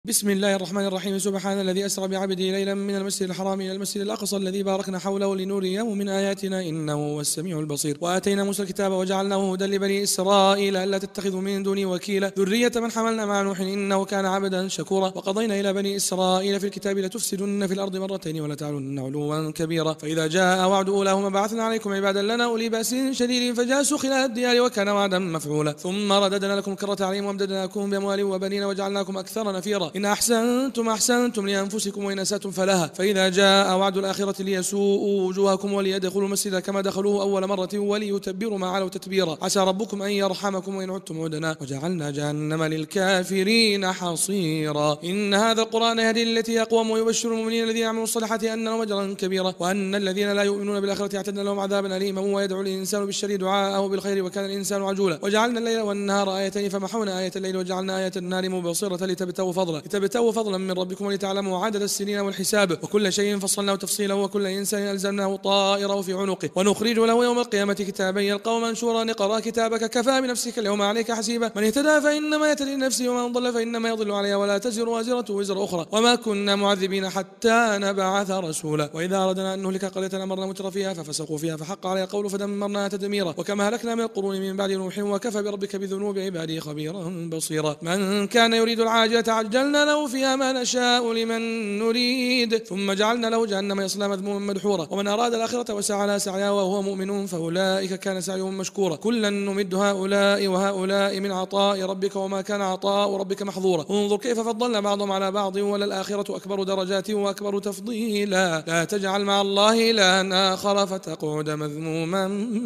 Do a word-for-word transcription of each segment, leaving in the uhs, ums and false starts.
بسم الله الرحمن الرحيم. سبحان الذي أسرى بعبده ليلا من المسجد الحرام إلى المسجد الأقصى الذي باركنا حوله لنريه من آياتنا إنه هو السميع البصير. وآتينا موسى الكتاب وجعلناه هدى لبني إسرائيل ألا تتخذوا من دوني وكيلا ذرية من حملنا مع نوح إنه كان عبدا شكورا. وقضينا إلى بني إسرائيل في الكتاب لتفسدن في الأرض مرتين ولتعلن علوا كبيرا. فإذا جاء وعد أولاهما بعثنا عليكم عبادا لنا أولي بأس شديد فجاسوا خلال الديار وكان وعدا مفعولا. ثم رددنا لكم كرة عليهم وامددناكم بأموال وبنين وجعلناكم أكثر نفيرا. إن أحسنتم أحسنتم لأنفسكم وإن أسأتم فلها. فإذا جاء وعد الآخرة ليسوءوا وجوهكم وليدخلوا المسجد كما دخلوه أول مرة وليتبروا ما علوا تتبيرا. عسى ربكم أن يرحمكم وإن عدتم عدنا وجعلنا جهنم للكافرين حصيرا. إن هذا القرآن يهدي للتي هي أقوم ويبشر المؤمنين الذين يعملون الصالحات أن لهم أجرا كبيرا وأن الذين لا يؤمنون بالآخرة اعتدنا لهم عذابا أليما. ويدعو الإنسان بالشر دعاءه بالخير وكان الإنسان عجولا. وجعلنا الليل والنهار آيتين فمحونا آية الليل وجعلنا آية النهار مبصرة لتبتغوا فضلا لتبتغوا فضلا من ربكم ولتعلموا عدد السنين والحساب وكل شيء فصلناه تفصيلا وكل إنسان ألزمناه طائره في عنقه ونخرج له يوم القيامة كتابا يلقاه منشورا. اقرأ كتابك كفى بنفسك اليوم عليك حسيبا. من اهتدى فإنما يهتدي لنفسه ومن ضل فإنما يضل عليها ولا تزر وازرة وزر أخرى وما كنا معذبين حتى نبعث رسولا. وإذا أردنا أن نهلك قرية أمرنا متر فيها ففسقوا فيها فحق عليها القول فدمرناها تدميرا. وكما هلكنا من القرون من بعد نوح وكفى بربك بذنوب عباده خبيرا بصيرا. من كان يريد العاجلة عجلنا له فيها ما نشاء لمن نريد ثم جعلنا له جهنم يصلى مذموما مدحورا. ومن أراد الآخرة وسعى لها سعيها وهو مؤمن فأولئك كان سعيهم مشكورا. كلا نمد هؤلاء وهؤلاء من عطاء ربك وما كان عطاء ربك محظورا. انظر كيف فضلنا بعضهم على بعض وللآخرة أكبر درجات وأكبر تفضيلا. لا تجعل مع الله إلها آخر فتقعد مذموما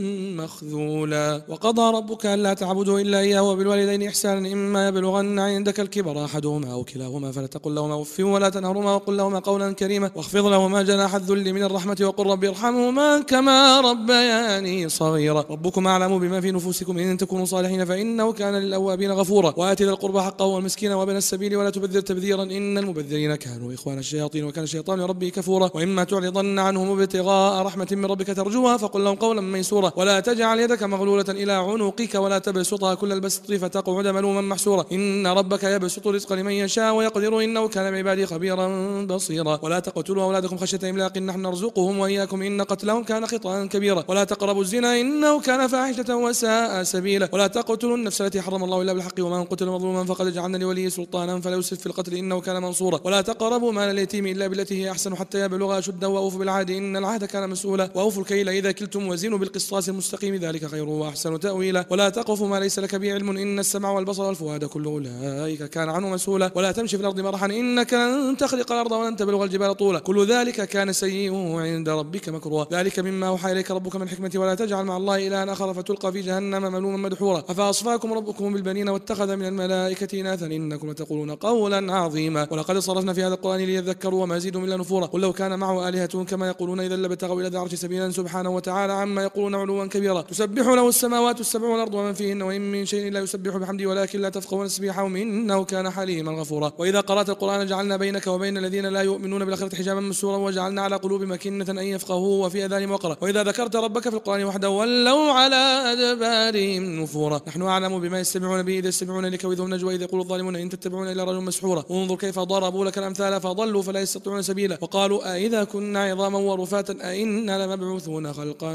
مخذولا. وقضى ربك ألا تعبدوا إلا إياه وبالوالدين إحسانا إما يبلغن عندك الكبر أحدهما أو كلاهما فلا تقل لهما أف ولا تنهرهما وقل لهما قولا كريما واخفض لهما جناح الذل من الرحمة وقل رب ارحمهما كما ربياني صغيرا. ربكم أعلم بما في نفوسكم إن تكونوا صالحين فإنه كان للأوابين غفورا. وآت ذا القربى حقه والمسكين وابن السبيل ولا تبذر تبذيرا إن المبذرين كانوا إخوان الشياطين وكان الشيطان لربه كفورا. وإما تعرضن عنهم ابتغاء رحمة من ربك ترجوها فقل لهم قولا ميسورا. ولا تجعل يدك مغلولة إلى عنقك ولا تبسطها كل البسط فتقعد ملوما محسورا. إن ربك يبسط الرزق لمن يشاء ويقدر إنه كان بعباده خبيرا بصيرا. ولا تقتلوا أولادكم خشية إملاق نحن نرزقهم وإياكم إن قتلهم كان خطأ كبيرا. ولا تقربوا الزنا إنه كان فاحشة وساء سبيلا. ولا تقتلوا النفس التي حرم الله إلا بالحق ومن قتل مظلوما فقد جعلنا لوليه سلطانا فلا يسرف في القتل إنه كان منصورا. ولا تقربوا مال اليتيم إلا بالتي هي أحسن حتى يبلغ أشده وأوفوا بالعهد إن العهد كان مسؤولا. وأوفوا الكيل إذا كلتم وزنوا بالقسطاس المستقيم ذلك خير وأحسن تأويلا. ولا تقف ما ليس لك به علم إن السمع والبصر والفؤاد كل أولئك كان عنه مسؤولا. ولا تمشي في الأرض مرحا إنك لن تخرق الأرض ولن تبلغ الجبال طولا كل ذلك كان سيئه عند ربك مكروها. ذلك مما أوحى إليك ربك من حكمة. ولا تجعل مع الله إلها آخر فتلقى في جهنم ملوما مدحورا. أفأصفاكم ربكم بالبنين واتخذ من الملائكة إناثا إنكم لتقولون قولا عظيما. ولقد صرفنا في هذا القرآن ليذكروا وما يزيدهم إلا نفورا. قل لو كان معه آلهة كما يقولون إذا لابتغوا إلى ذي العرش سبيلا سبحانه وتعالى عما يقولون علوا كبيرا. تسبح له السماوات السبع والأرض ومن فيهن وإن من شيء لا يسبح بحمده ولكن لا تفقهون تسبيحهم إنه كان حليما غفورا. وإذا قرأت القرآن جعلنا بينك وبين الذين لا يؤمنون بالآخرة حجابا مسورا وجعلنا على قلوبهم أكنة أن يفقهوا وفي آذانهم وقرا. وإذا ذكرت ربك في القرآن وحده ولوا على أدبارهم نفورا. نحن أعلم بما يستمعون به إذا يستمعون إليك وإذا هم نجوى إذ يقول الظالمون إن تتبعون إلا رجلا مسحورا. انظر كيف ضربوا لك الأمثال فضلوا فلا يستطيعون سبيلا. وقالوا أإذا كنا عظاما ورفاتا أإنا لمبعوثون خلقا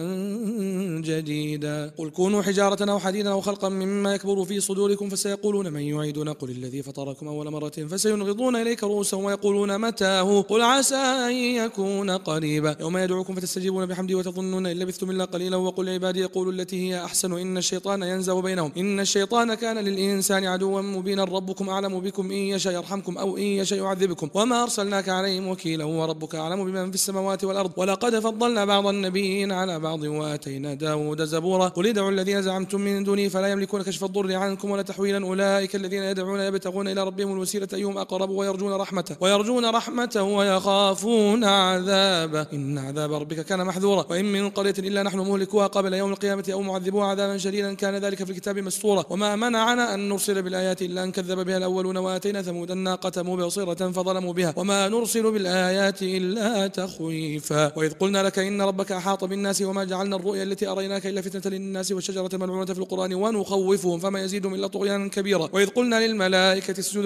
جديدا. قل كونوا حجارة أو حديدا أو خلقا مما يكبر في صدوركم فسيقولون من يعيدنا قل الذي فطركم أول مرة فسينغضون إليك رؤوسهم ويقولون متاه قل عسى أن يكون قريبا. يوم يدعوكم فتستجيبون بحمده وتظنون إن لبثتم إلا قليلا. وقل عبادي يقولوا التي هي أحسن إن الشيطان ينزغ بينهم إن الشيطان كان للإنسان عدوا مبينا. ربكم أعلم بكم إن يشاء يرحمكم أو إن يشاء يعذبكم وما أرسلناك عليهم وكيلا وربك أعلم بمن في السماوات والأرض. ولقد فضلنا بعض النبيين على بعض وآتينا داود زبورا. قل ادعوا الذين زعمتم من دونه فلا يملكون كشف الضر عنكم ولا تحويلا. أولئك الذين يدعون يبتغون إلى ربهم الوسيلة أيهم أقرب ويرجون رحمته ويرجون رحمته ويخافون عذابه إن عذاب ربك كان محذورا. وإن من قرية إلا نحن مهلكوها قبل يوم القيامة أو معذبوها عذابا شديدا كان ذلك في الكتاب مسطورا. وما منعنا أن نرسل بالآيات إلا أن كذب بها الأولون وآتينا ثمود الناقة مبصرة فظلموا بها وما نرسل بالآيات إلا تخويفا. وإذ قلنا لك إن ربك أحاط بالناس وما جعلنا الرؤيا التي أريناك إلا فتنة للناس والشجرة الملعونة في القرآن ونخوفهم فما يزيدهم إلا طغيانا كبيرا. وإذ قلنا للملائكة اسجدوا لآدم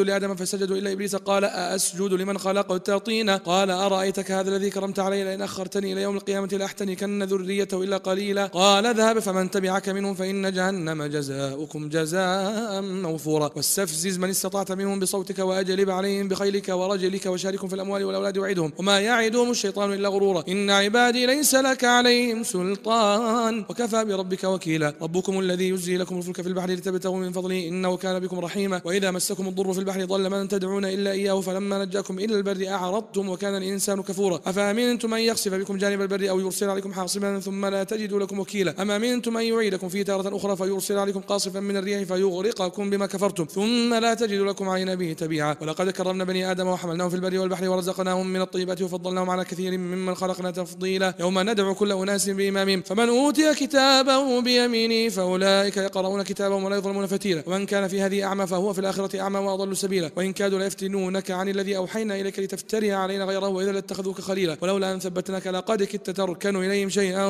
فسجدوا إلا إبليس قال أأسجد لمن خلقت طينا قال أرأيتك هذا الذي كرمت علي لئن أخرتني إلى يوم القيامة لأحتنكن ذريته إلا قليلا قال اذهب فمن تبعك منهم فإن جهنم جزاؤكم جزاء موفورا واستفزز من استطعت منهم بصوتك وأجلب عليهم بخيلك ورجلك وشاركهم في الأموال والأولاد وعدهم وما يعدهم الشيطان إلا غرورا إن عبادي ليس لك عليهم سلطان وكفى بربك وكيلا ربكم الذي يزجي لكم الفلك في البحر لتبتغوا من فضله إنه كان بكم رحيما وإذا مسكم الضر في البحر ضل من تدعون إلا إياه فلما نجاكم إلى البر أعرضتم وكان الإنسان كفورا أفأمنتم أن يخسف بكم جانب البر أو يرسل عليكم حاصبا ثم لا تجدوا لكم وكيلا أم أمنتم أن يعيدكم فيه تارة أخرى فيرسل عليكم قاصفا من الريح فيغرقكم بما كفرتم ثم لا تجدوا لكم علينا به تبيعا ولقد كرمنا بني آدم وحملناهم في البر والبحر ورزقناهم من الطيبات وفضلناهم على كثير ممن خلقنا تفضيلا يوم ندعو كل أناس بإمامهم فمن أوتي كتابه بيمينه فأولئك يقرؤون كتابهم ولا يظلمون فتيلا ومن كان في هذه أعمى فهو في الآخرة أعمى وأضل سبيلا وإن كادوا ليفتنونك عن الذي أوحينا إليك لتفتري علينا غيره وإذا لاتخذوك خليلا ولولا أن ثبتناك لقد كدت تركن إليهم شيئا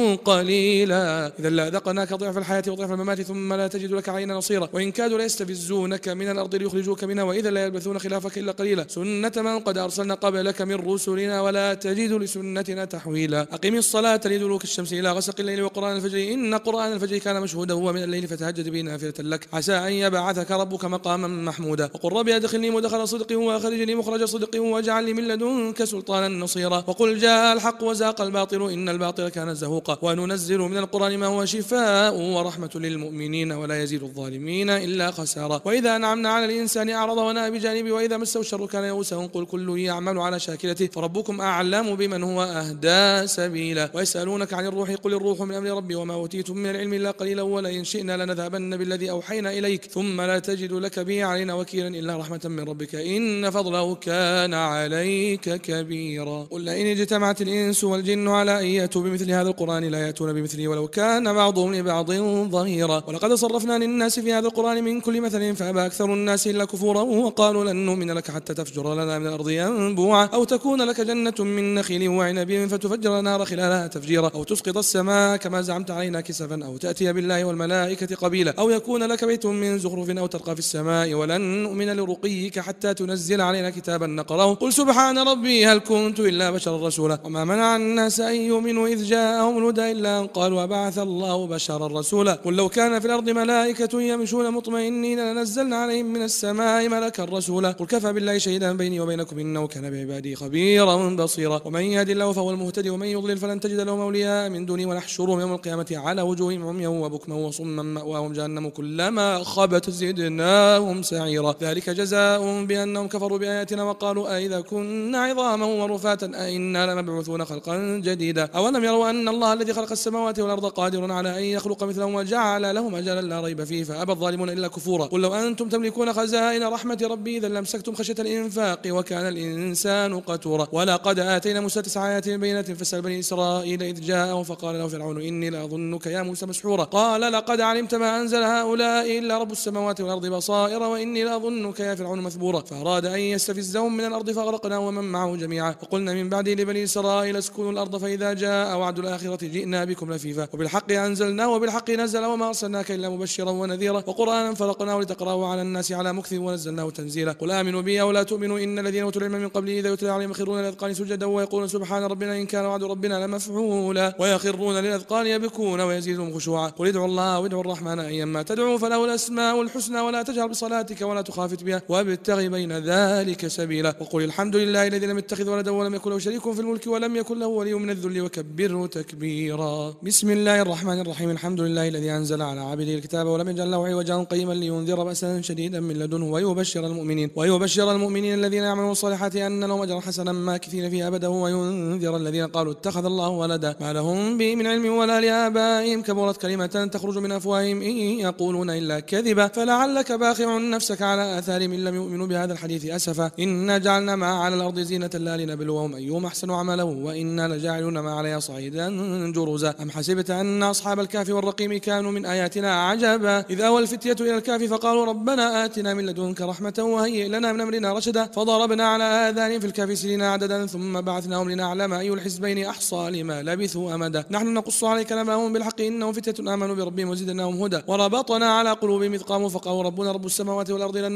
قليلا إذا لأذقناك ضعف الحياة وضعف الممات ثم لا تجد لك علينا نصيرا وإن كادوا ليستفزونك من الأرض ليخرجوك منها وإذا لا يلبثون خلافك إلا قليلا سنة من قد أرسلنا قبلك من رسلنا ولا تجد لسنتنا تحويلا أقم الصلاة لدلوك الشمس إلى غسق الليل وقرآن الفجر إن قرآن الفجر كان مشهودا هو من الليل فتهجد به نافلة لك عسى أن يبعثك ربك مقاما محمودا وقل ربي أدخلني مدخل صدق وأخرجني مخرج صدق واجعل لي من لدنك سلطانا نصيرا وقل جاء الحق وزاق الباطل إن الباطل كان زهوقا وننزل من القرآن ما هو شفاء ورحمة للمؤمنين ولا يزيد الظالمين إلا خسارا وإذا أنعمنا على الإنسان أعرض ونأى بجانبه وإذا مسه الشر كان يئوسا قل كل يعمل على شاكلته فربكم أعلم بمن هو أهدى سبيلا ويسألونك عن الروح قل الروح من أمر ربي وما أوتيتم من العلم إلا قليلا ولئن شئنا لنذهبن بالذي أوحينا إليك ثم لا تجد لك به علينا وكيلا إلا رحمة من ربك إن فضله كان عليك كبيرا قل إن اجتمعت الإنس والجن على أن يأتوا بمثل هذا القرآن لا يأتون بمثله ولو كان بعضهم لبعض ظهيرا ولقد صرفنا للناس في هذا القرآن من كل مثل فأبى أكثر الناس إلا كفورا وقالوا لن نؤمن لك حتى تفجر لنا من الأرض ينبوعا أو تكون لك جنة من نخيل وعنب فتفجر النار خلالها تفجيرا أو تسقط السماء كما زعمت علينا كسفا أو تأتي بالله والملائكة قبيلا أو يكون لك بيت من زخرف أو ترقى في السماء ولن نؤمن لرقيك حتى تنزل علينا كتابا نقرأه قل سبحان ربي هل كنت إلا بشرا رسولا وما منع الناس أن يؤمنوا إذ جاءهم الهدى إلا أن قالوا أبعث الله بشرا رسولا قل لو كان في الأرض ملائكة يمشون مطمئنين لنزلنا عليهم من السماء ملكا رسولا قل كفى بالله شهيدا بيني وبينكم إنه كان بعبادي خبيرا بصيرا ومن يهد الله فهو المهتدي ومن يضلل فلن تجد لهم أولياء من دوني ونحشرهم يوم القيامة على وجوههم عميا وبكما وصما مأواهم جهنم كلما خبت زدناهم سعيرا ذلك جزاؤهم بأنهم كفروا بآياتنا وقالوا أئذا كنا عظاما ورفاتا أئنا لمبعوثون خلقا جديدا أولم يروا أن الله الذي خلق السماوات والأرض قادر على أن يخلق مثلهم وجعل لهم أجلا لا ريب فيه فأبى الظالمون إلا كفورا قل لو أنتم تملكون خزائن رحمة ربي إذا لامسكتم خشية الإنفاق وكان الإنسان قتورا ولقد آتينا موسى تسع آيات بينات فاسأل بني إسرائيل إذ جاءهم فقال له فرعون إني لأظنك يا موسى مسحورا قال لقد علمت ما أنزل هؤلاء إلا رب السماوات والأرض بصائر وإني لأظنك يا فرعون مثبورا فأراد أن يستفزهم من الأرض فأغرقنا ومن معه جميعا وقلنا من بعده لبني إسرائيل اسكنوا الأرض فإذا جاء وعد الآخرة جئنا بكم لفيفا وبالحق أنزلناه وبالحق نزل وما أرسلناك إلا مبشرا ونذيرا وقرآنا فرقناه لتقرأه على الناس على مكث ونزلناه تنزيلا قل آمنوا بي أو لا تؤمنوا إن الذين أوتوا العلم من قبله إذا يتلى عليهم يخرون للأذقان سجدا ويقولون سبحان ربنا إن كان وعد ربنا لمفعولا ويخرون للأذقان يبكون ويزيدهم خشوعا قل ادعوا الله وادعوا الرحمن أيما تدعوا فله الأسماء الحسنى ولا تجهر بصلاتك ولا تخافت بها وابتغ بين ذلك سبيلا وقل الحمد لله الذي لم يتخذ ولدا ولم يكن له شريك في الملك ولم يكن له ولي من الذل وكبره تكبيرا بسم الله الرحمن الرحيم الحمد لله الذي أنزل على عبده الكتاب ولم يجعل له عوجا قيما لينذر بأسا شديدا من لدنه ويبشر المؤمنين ويبشر المؤمنين الذين يعملون الصالحات أن لهم أجرا حسنا ماكثين فيه أبدا وينذر الذين قالوا اتخذ الله ولدا ما لهم به من علم ولا لآبائهم كبرت كلمة تخرج من أفواههم إن يقولون إلا كذبا فلعلك باخع نفسك على آثارهم إن لم يؤمنوا بهذا الحديث أسفا إنا جعلنا ما على الأرض زينة لا لنبلوهم أيهم أحسن عملا وإنا لجاعلون ما عليها صعيدا جرزا أم حسبت أن أصحاب الكهف والرقيم كانوا من آياتنا عجبا إذ أوى الفتية إلى الكهف فقالوا ربنا آتنا من لدنك رحمة وهيئ لنا من أمرنا رشدا فضربنا على آذانهم في الكهف سنين عددا ثم بعثناهم لنعلم أي الحزبين أحصى لما لبثوا أمدا نحن نقص عليك نبأهم بالحق إنهم فتية آمنوا بربهم وزدناهم هدى وربطنا على قلوبهم إذ قاموا فقالوا ربنا رب السماوات والأرض لن ندعو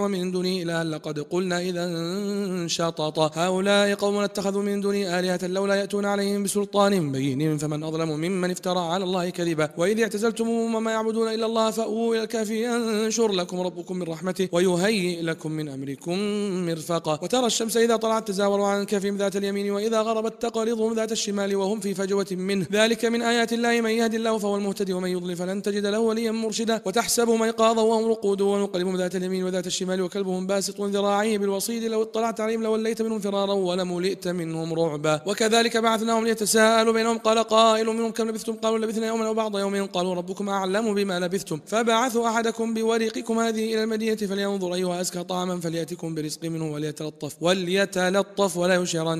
من دونه إلها لقد قلنا إذا شططا هؤلاء قوم اتخذوا من دونه آلهة لولا يأتون عليهم بسلطان بين فمن أظلم ممن افترى على الله كذبا وإذ اعتزلتموهم وما يعبدون إلا الله فأووا إلى الكهف ينشر لكم ربكم من رحمته ويهيئ لكم من أمركم مرفقا وترى الشمس إذا طلعت تزاور عن كهفهم ذات اليمين وإذا غربت تقرضهم ذات الشمال وهم في فجوة منه ذلك من آيات الله من يهد الله فهو المهتدي ومن يضلل فلن تجد له وليا مرشدا وتحسبهم أيقاظا وهم رقود ونقلبهم ذات اليمين وذات الشمال وكلبهم باسط ذراعيه بالوصيد لو اطلعت عليهم لوليت منهم فرارا ولملئت منهم رعبا وكذلك بعثناهم ليتساءلوا بينهم قال قائل منهم كم لبثتم قالوا لبثنا يوما أو بعض يوم قالوا ربكم أعلم بما لبثتم فبعثوا أحدكم بورقكم هذه إلى المدينة فلينظر أيها أزكى طعاما فليأتكم برزق منه وليتلطف وليتلطف ولا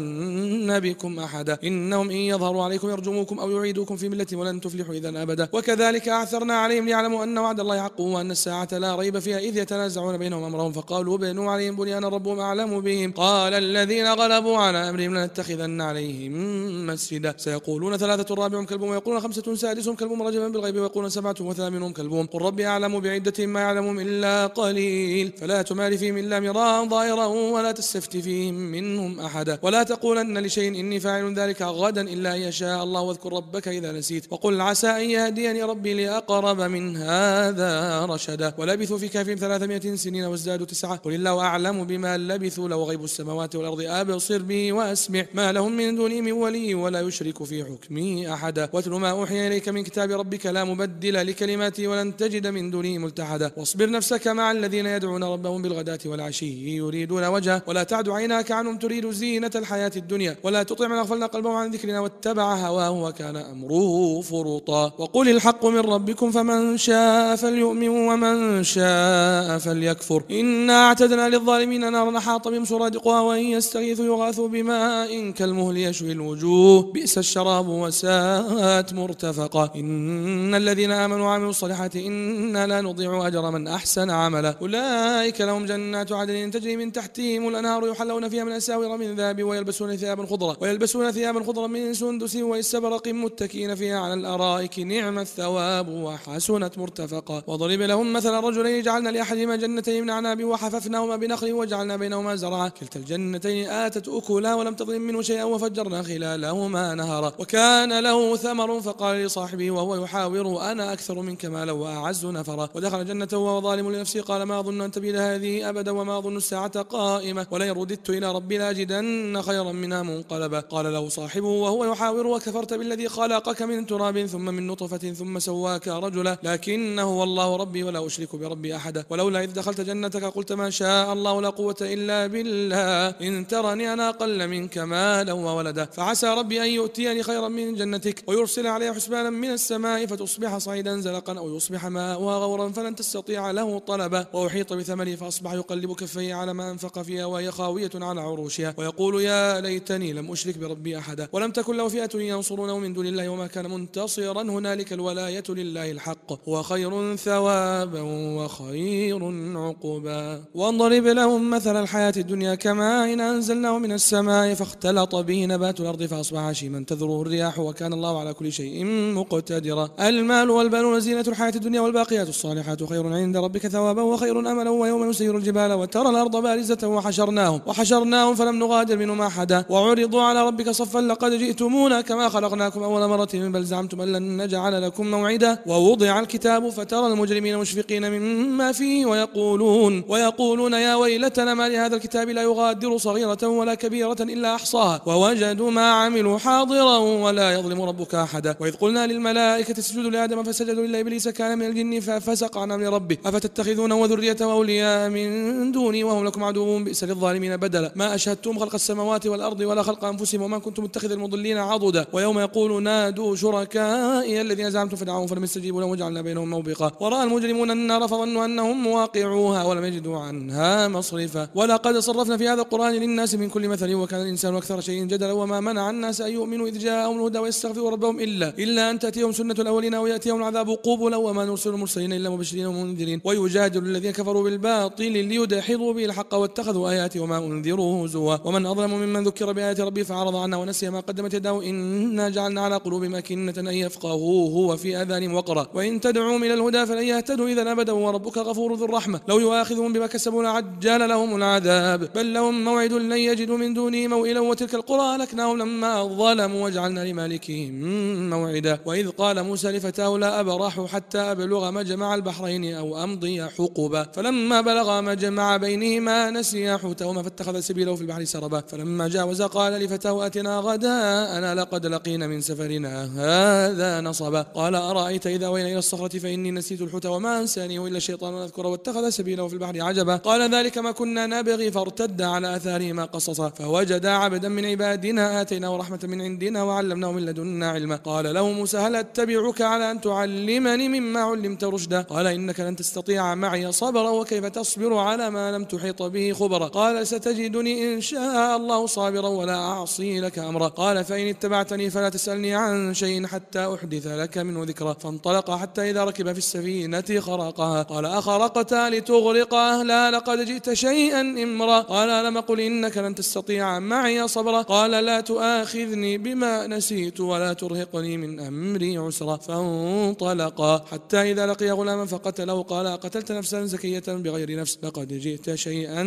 يشعرن بكم أحدا إنهم إن يظهروا عليكم يرجموكم أو يعيدوكم في ملة ولن تفلحوا إذا أبدا وكذلك أعثرنا عليهم ليعلموا أن وعد الله حق وأن الساعة لا ريب فيها إذ يتنازعون بينهم أمرهم فقالوا بنوا عليهم بنيانا ربهم أعلم بهم قال الذين غلبوا على أمرهم لنتخذن عليهم مسجدا سيقولون ثلاثة رابعهم كلبهم ويقولون خمسة سادسهم كلبهم رجما بالغيب ويقولون سبعة وثامنهم كلبهم قل ربي أعلم بعدتهم ما يعلمهم إلا قليل فلا تمار فيهم إلا مراء ظاهرا ولا تستفت فيهم منهم أحدا ولا تقولن لشيء إني فاعل ذلك غدا إلا أن يشاء الله واذكر ربك إذا نسيت وقل عسى أن يهديني ربي لأقرب من هذا رشدا ولبثوا في كهفهم ثلاثمائة سنين وازدادوا تسعة قل الله أعلم بما لبثوا لو غيب السماوات والأرض أبصر به وأسمع ما لهم من دونه من ولي ولا يشرك في حكمه أحدا واتل ما أوحي إليك من كتاب ربك لا مبدل لكلماته ولن تجد من دونه ملتحدا واصبر نفسك مع الذين يدعون ربهم بالغداة والعشي يريدون وجهه ولا تعد عيناك عنهم تريد زينة الحياة الدنيا ولا تطع من أغفلنا قلبه عن ذكرنا واتبع هواه وكان أمره فرطا وقل الحق من ربكم فمن شاء فليؤمن ومن شاء فليكفر إنا أعتدنا للظالمين نارا أحاط بهم سرادقها وإن يستغيثوا يغاثوا بماء كالمهل يشوي الوجوه بئس الشراب وساءت مرتفقا إن الذين آمنوا وعملوا الصالحات إنا لا نضيع أجر من أحسن عملا أولئك لهم جنات عدن تجري من تحتهم الأنهار يحلون فيها من أساور من ذهب ويلبسون ثيابا خضرا ويلبسون ثيابا خضرا من سندس واستبرق متكئين فيها على الأرائك نعم الثواب وحسنت مرتفقا وضرب لهم مثلا رجلين جعلنا لأحدهما جنتين من أعناب وحففناهما بنخل وجعلنا بينهما زرعا كلتا الجنتين آتت أكلها ولم تظلم منه شيئا وفجرنا خلالهما نهرا وكان له ثمر فقال لصاحبه وهو يحاور أنا أكثر منك مالا وأعز نفرا ودخل جنته وهو ظالم لنفسه قال ما أظن أن تبيد هذه أبدا وما أظن الساعة قائمة ولئن رددت إلى ربي لاجدن خيرا منها منقلبا قال له صاحبه وهو يحاور وكفرت بالذي خلقك من تراب ثم من نطفة ثم سواك رجلا لكنه هو الله ربي ولا أشرك بربي أحدا ولولا إذ دخلت جنتك قلت ما شاء الله لا قوة إلا بالله إن ترني أنا أقل منك مالا وولدا فعسى ربي أن يؤتيني خيرا من جنتك ويرسل عليها حسبانا من السماء فتصبح صعيدا زلقا أو يصبح ماؤها غورا فلن تستطيع له طلبا وأحيط بثمره فأصبح يقلب كفيه على ما أنفق فيها وهي خاوية على عروشها ويقول يا ليتني لم أشرك بربي أحدا ولم تكن له فئة ينصرونه من دون الله وما كان منتصرا هنالك الولاية لله الحق هو خير ثوابا وخير عقبا واضرب لهم مثل الحياة الدنيا كماء إن أنزلناه من السماء فاختلط به نبات الأرض فأصبح هشيما تذروه الرياح وكان الله على كل شيء مقتدرا المال والبنون زينة الحياة الدنيا والباقيات الصالحات خير عند ربك ثوابا وخير أملا ويوم نسير الجبال وترى الأرض بارزة وحشرناهم وحشرناهم فلم نغادر منهم أحدا وعرضوا على ربك صفا لقد جئتمونا كما خلقناكم أول مرة بل زعمتم أن لن نجعل لكم موعدا ووضع الكتاب فترى المجرمين مشفقين مما فيه ويقولون ويقولون يا ويلتنا ما لهذا الكتاب لا يغادر صغيرة ولا كبيرة إلا أحصاها ووجدوا ما عملوا حاضرا ولا يظلم ربك أحدا وإذ قلنا للملائكة اسجدوا لآدم فسجدوا إلا إبليس كان من الجن ففسق عن أمر ربه أفتتخذونه وذريته أولياء من دوني وهم لكم عدو بئس للظالمين بدلا ما أشهدتم خلق السماوات والأرض ولا خلق أنفسهم وما كنتم متخذ المضلين عضدا ويوم يقول نادوا شركائي الذين زعمتم فدعوهم فلم يستجيبوا لهم وجعلنا بينهم موبقا ورأى المجرمون النار فظنوا أنهم مواقعوها ولم يجدوا عنها مصرفا ولقد صرفنا في هذا القرآن للناس من كل مثل وكان الإنسان أكثر شيء جدلا وما منع الناس أن يؤمنوا إذ جاءهم الهدى ويستغفروا ربهم إلا إلا أن تأتيهم سنة الأولين أو يأتيهم العذاب قبلا وما نرسل المرسلين إلا مبشرين ومنذرين ويجادل الذين كفروا بالباطل ليدحضوا به الحق واتخذوا آياتي وما أنذروا هزوا ومن أظلم ممن ذكر بآيات ربه فأعرض عنها ونسي ما قدمت يداه إنا جعلنا على قلوبهم أكنة أن يفقهوه وفي آذانهم وقرا وإن تدعوهم إلى الهدى فلن يهتدوا إذا أبدا وربك غفور ذو الرحمة لو يؤاخذ يؤاخذهم بما كسبوا لعجل لهم العذاب بل لهم موعد لن يجدوا من دونه موئلا وتلك القرى أهلكناهم لما ظلموا وجعلنا لمالكهم موعدا وإذ قال موسى لفتاه لا أبرح حتى أبلغ مجمع البحرين أو أمضي حقبا فلما بلغ مجمع بينهما نسيا حوتهما فاتخذ سبيله في البحر سربا فلما جاوز قال لفتاه أتنا غداءنا لقد لقينا من سفرنا هذا نصبا قال أرأيت إذا وين إلى الصخرة فإني نسيت الحوت وما أنسانيه إلا الشيطان أن أذكره واتخذ سبيله في البحر عجبا قال ذلك ما كنا نبغي فارتد على آثارهما قصصا فوجدا عبدا من عبادنا آتيناه رحمة من عندنا وعلمناه من لدنا علما قال له موسى هل أتبعك على أن تعلمني مما علمت رشدا قال إنك لن تستطيع معي صبرا وكيف تصبر على ما لم تحيط به خبرا قال ستجدني إن شاء الله صابرا ولا أعصي لك أمرا قال فإن اتبعتني فلا تسألني عن شيء حتى أحدث لك منه ذكرا فانطلق حتى إذا ركب في السفينة خرقها قال أخرقتها لتغرق أهلها لقد جئت شيئا إمرا قال ألم قل إنك لن تستطيع معي صبرا قال لا تؤاخذني بما نسيت ولا ترهقني من أمري عسرا فانطلقا حتى إذا لقي غلاما فقتله قال قتلت نفسا زكية بغير نفس لقد جئت شيئا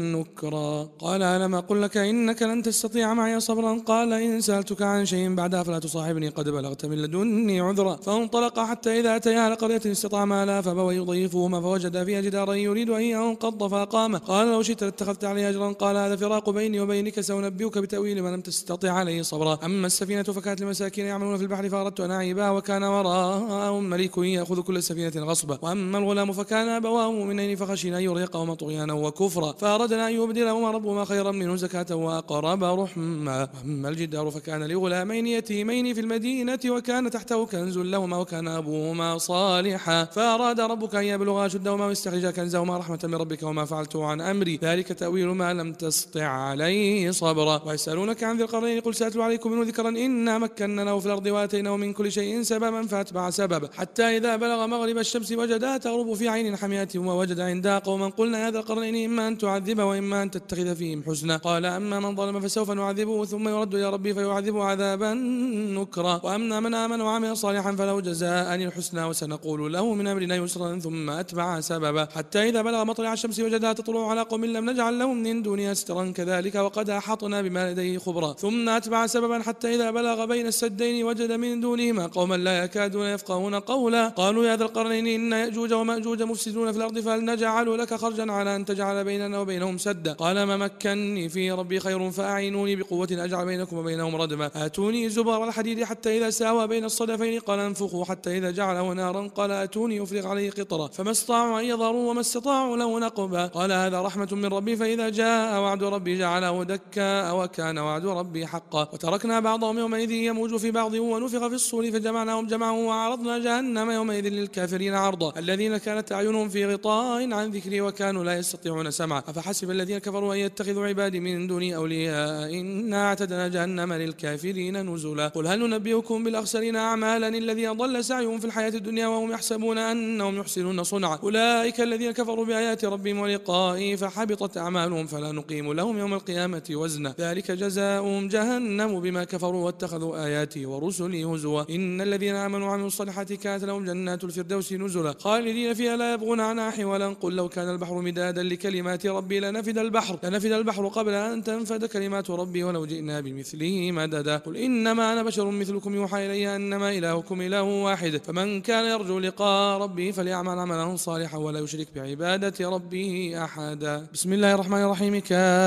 نكرا قال ألم أقل لك إنك لن تستطيع معي صبرا قال إن سألتك عن شيء بعدها فلا تصاحبني قد بلغت من لدني عذرا فانطلق حتى إذا أتيا على قرية استطعما لها فبوى يضيفهما فوجد فيها جدارا يريد أن ينقض فقام قال لو شئت لاتخذت عليه أجرا قال هذا فراق بيني وبينك سأنبئك بتأويل ما لم تستطع عليه صبرا أما السفينة فكانت لمساكين يعملون في البحر فأردت أن أعيبها وكان وراءهم ملك يأخذ كل سفينة غصبا وأما الغلام فكان أبواه مؤمنين فخشينا أن يرهقهما طغيانا وكفرا فأردنا أن يبدلهما ربهما خيرا منه زكاة وأقرب رحما وأما الجدار فكان لغلامين يتيمين في المدينة وكان تحته كنز لهما وكان أبوهما صالحا فأراد ربك أن يبلغا أشدهما ويستخرجا كنزهما رحمة من ربك وما فعلته عن أمري ذلك تأويل ما لم تستطع عليه صبرا ويسألونك عن ذي القرنين قل سأتلو عليكم منه ذكرا إنا مكنا له في الأرض وآتيناه من كل شيء سببا فأتبع سببا حتى إذا بلغ مغرب الشمس وجدها تغرب في عين حمية ووجد عندها قوما قلنا يا ذا القرنين إما أن تعذب وإما أن تتخذ فيهم حسنا قال أما من ظلم فسوف نعذبه ثم يرد إلى ربي فيعذبه عذابا نكرا وأما من آمن وعمل صالحا فله جزاء الحسنى وسنقول له من أمرنا يسرا ثم أتبع سببا حتى إذا بلغ مطلع الشمس وجدها تطلع على قوم لم نجعل لهم من دونها سترا كذلك وقد أحطنا بما لديه خبرا ثم أتبع سببا حتى إذا بلغ بين السدين وجد من دونهما قوما لا يكادون يفقهون قولا قالوا يا ذا القرنين إن يأجوج ومأجوج مفسدون في الأرض فهل نجعل لك خرجا على أن تجعل بيننا وبينهم سدا قال ما مكني في ربي خير فأعينوني بقوة أجعل بينكم وبينهم ردما آتوني زبر الحديد حتى إذا ساوى بين الصدفين قال انفخوا حتى إذا جعله نارا قال آتوني أفرغ عليه قطرا فما استطاعوا أن يظهروا وما استطاعوا له نقبا قال هذا رحمة من ربي فإذا جاء وعد ربي جعله دكا وكان وعد ربي حقا وتركنا بعضهم يومئذ يموج في بعض ونفخ في الصور فجمعناهم جمعا وعرضنا جهنم يومئذ للكافرين عرضا الذين كانت أعينهم في غطاء عن ذكري وكانوا لا يستطيعون سمعا أفحسب الذين كفروا أن يتخذوا عبادي من دوني أولياء إنا اعتدنا جهنم للكافرين نزلا قل هل ننبئكم بالأخسرين أعمالا الذين ضل سعيهم في الحياة الدنيا وهم يحسبون أنهم يحسنون صنعا أولئك الذين كفروا بآيات ربهم ولقائه فحبطت أعمالهم فلا نقيم لهم يوم القيامة وزنا ذلك جزاؤهم جهنم بما كفروا واتخذوا آياتي ورسلي هزوا إن الذين آمنوا وعملوا الصالحات كانت لهم جنات الفردوس نزلا خالدين فيها لا يبغون عنها حولا قل لو كان البحر مدادا لكلمات ربي لنفد البحر لنفد البحر قبل أن تنفد كلمات ربي ولو جئنا بمثله مددا قل إنما أنا بشر مثلكم يوحى إلي أنما إلهكم إله واحد فمن كان يرجو لقاء ربه فليعمل عملا صالحا ولا يشرك بعبادة ربه أحدا بسم الله الرحمن الرحيم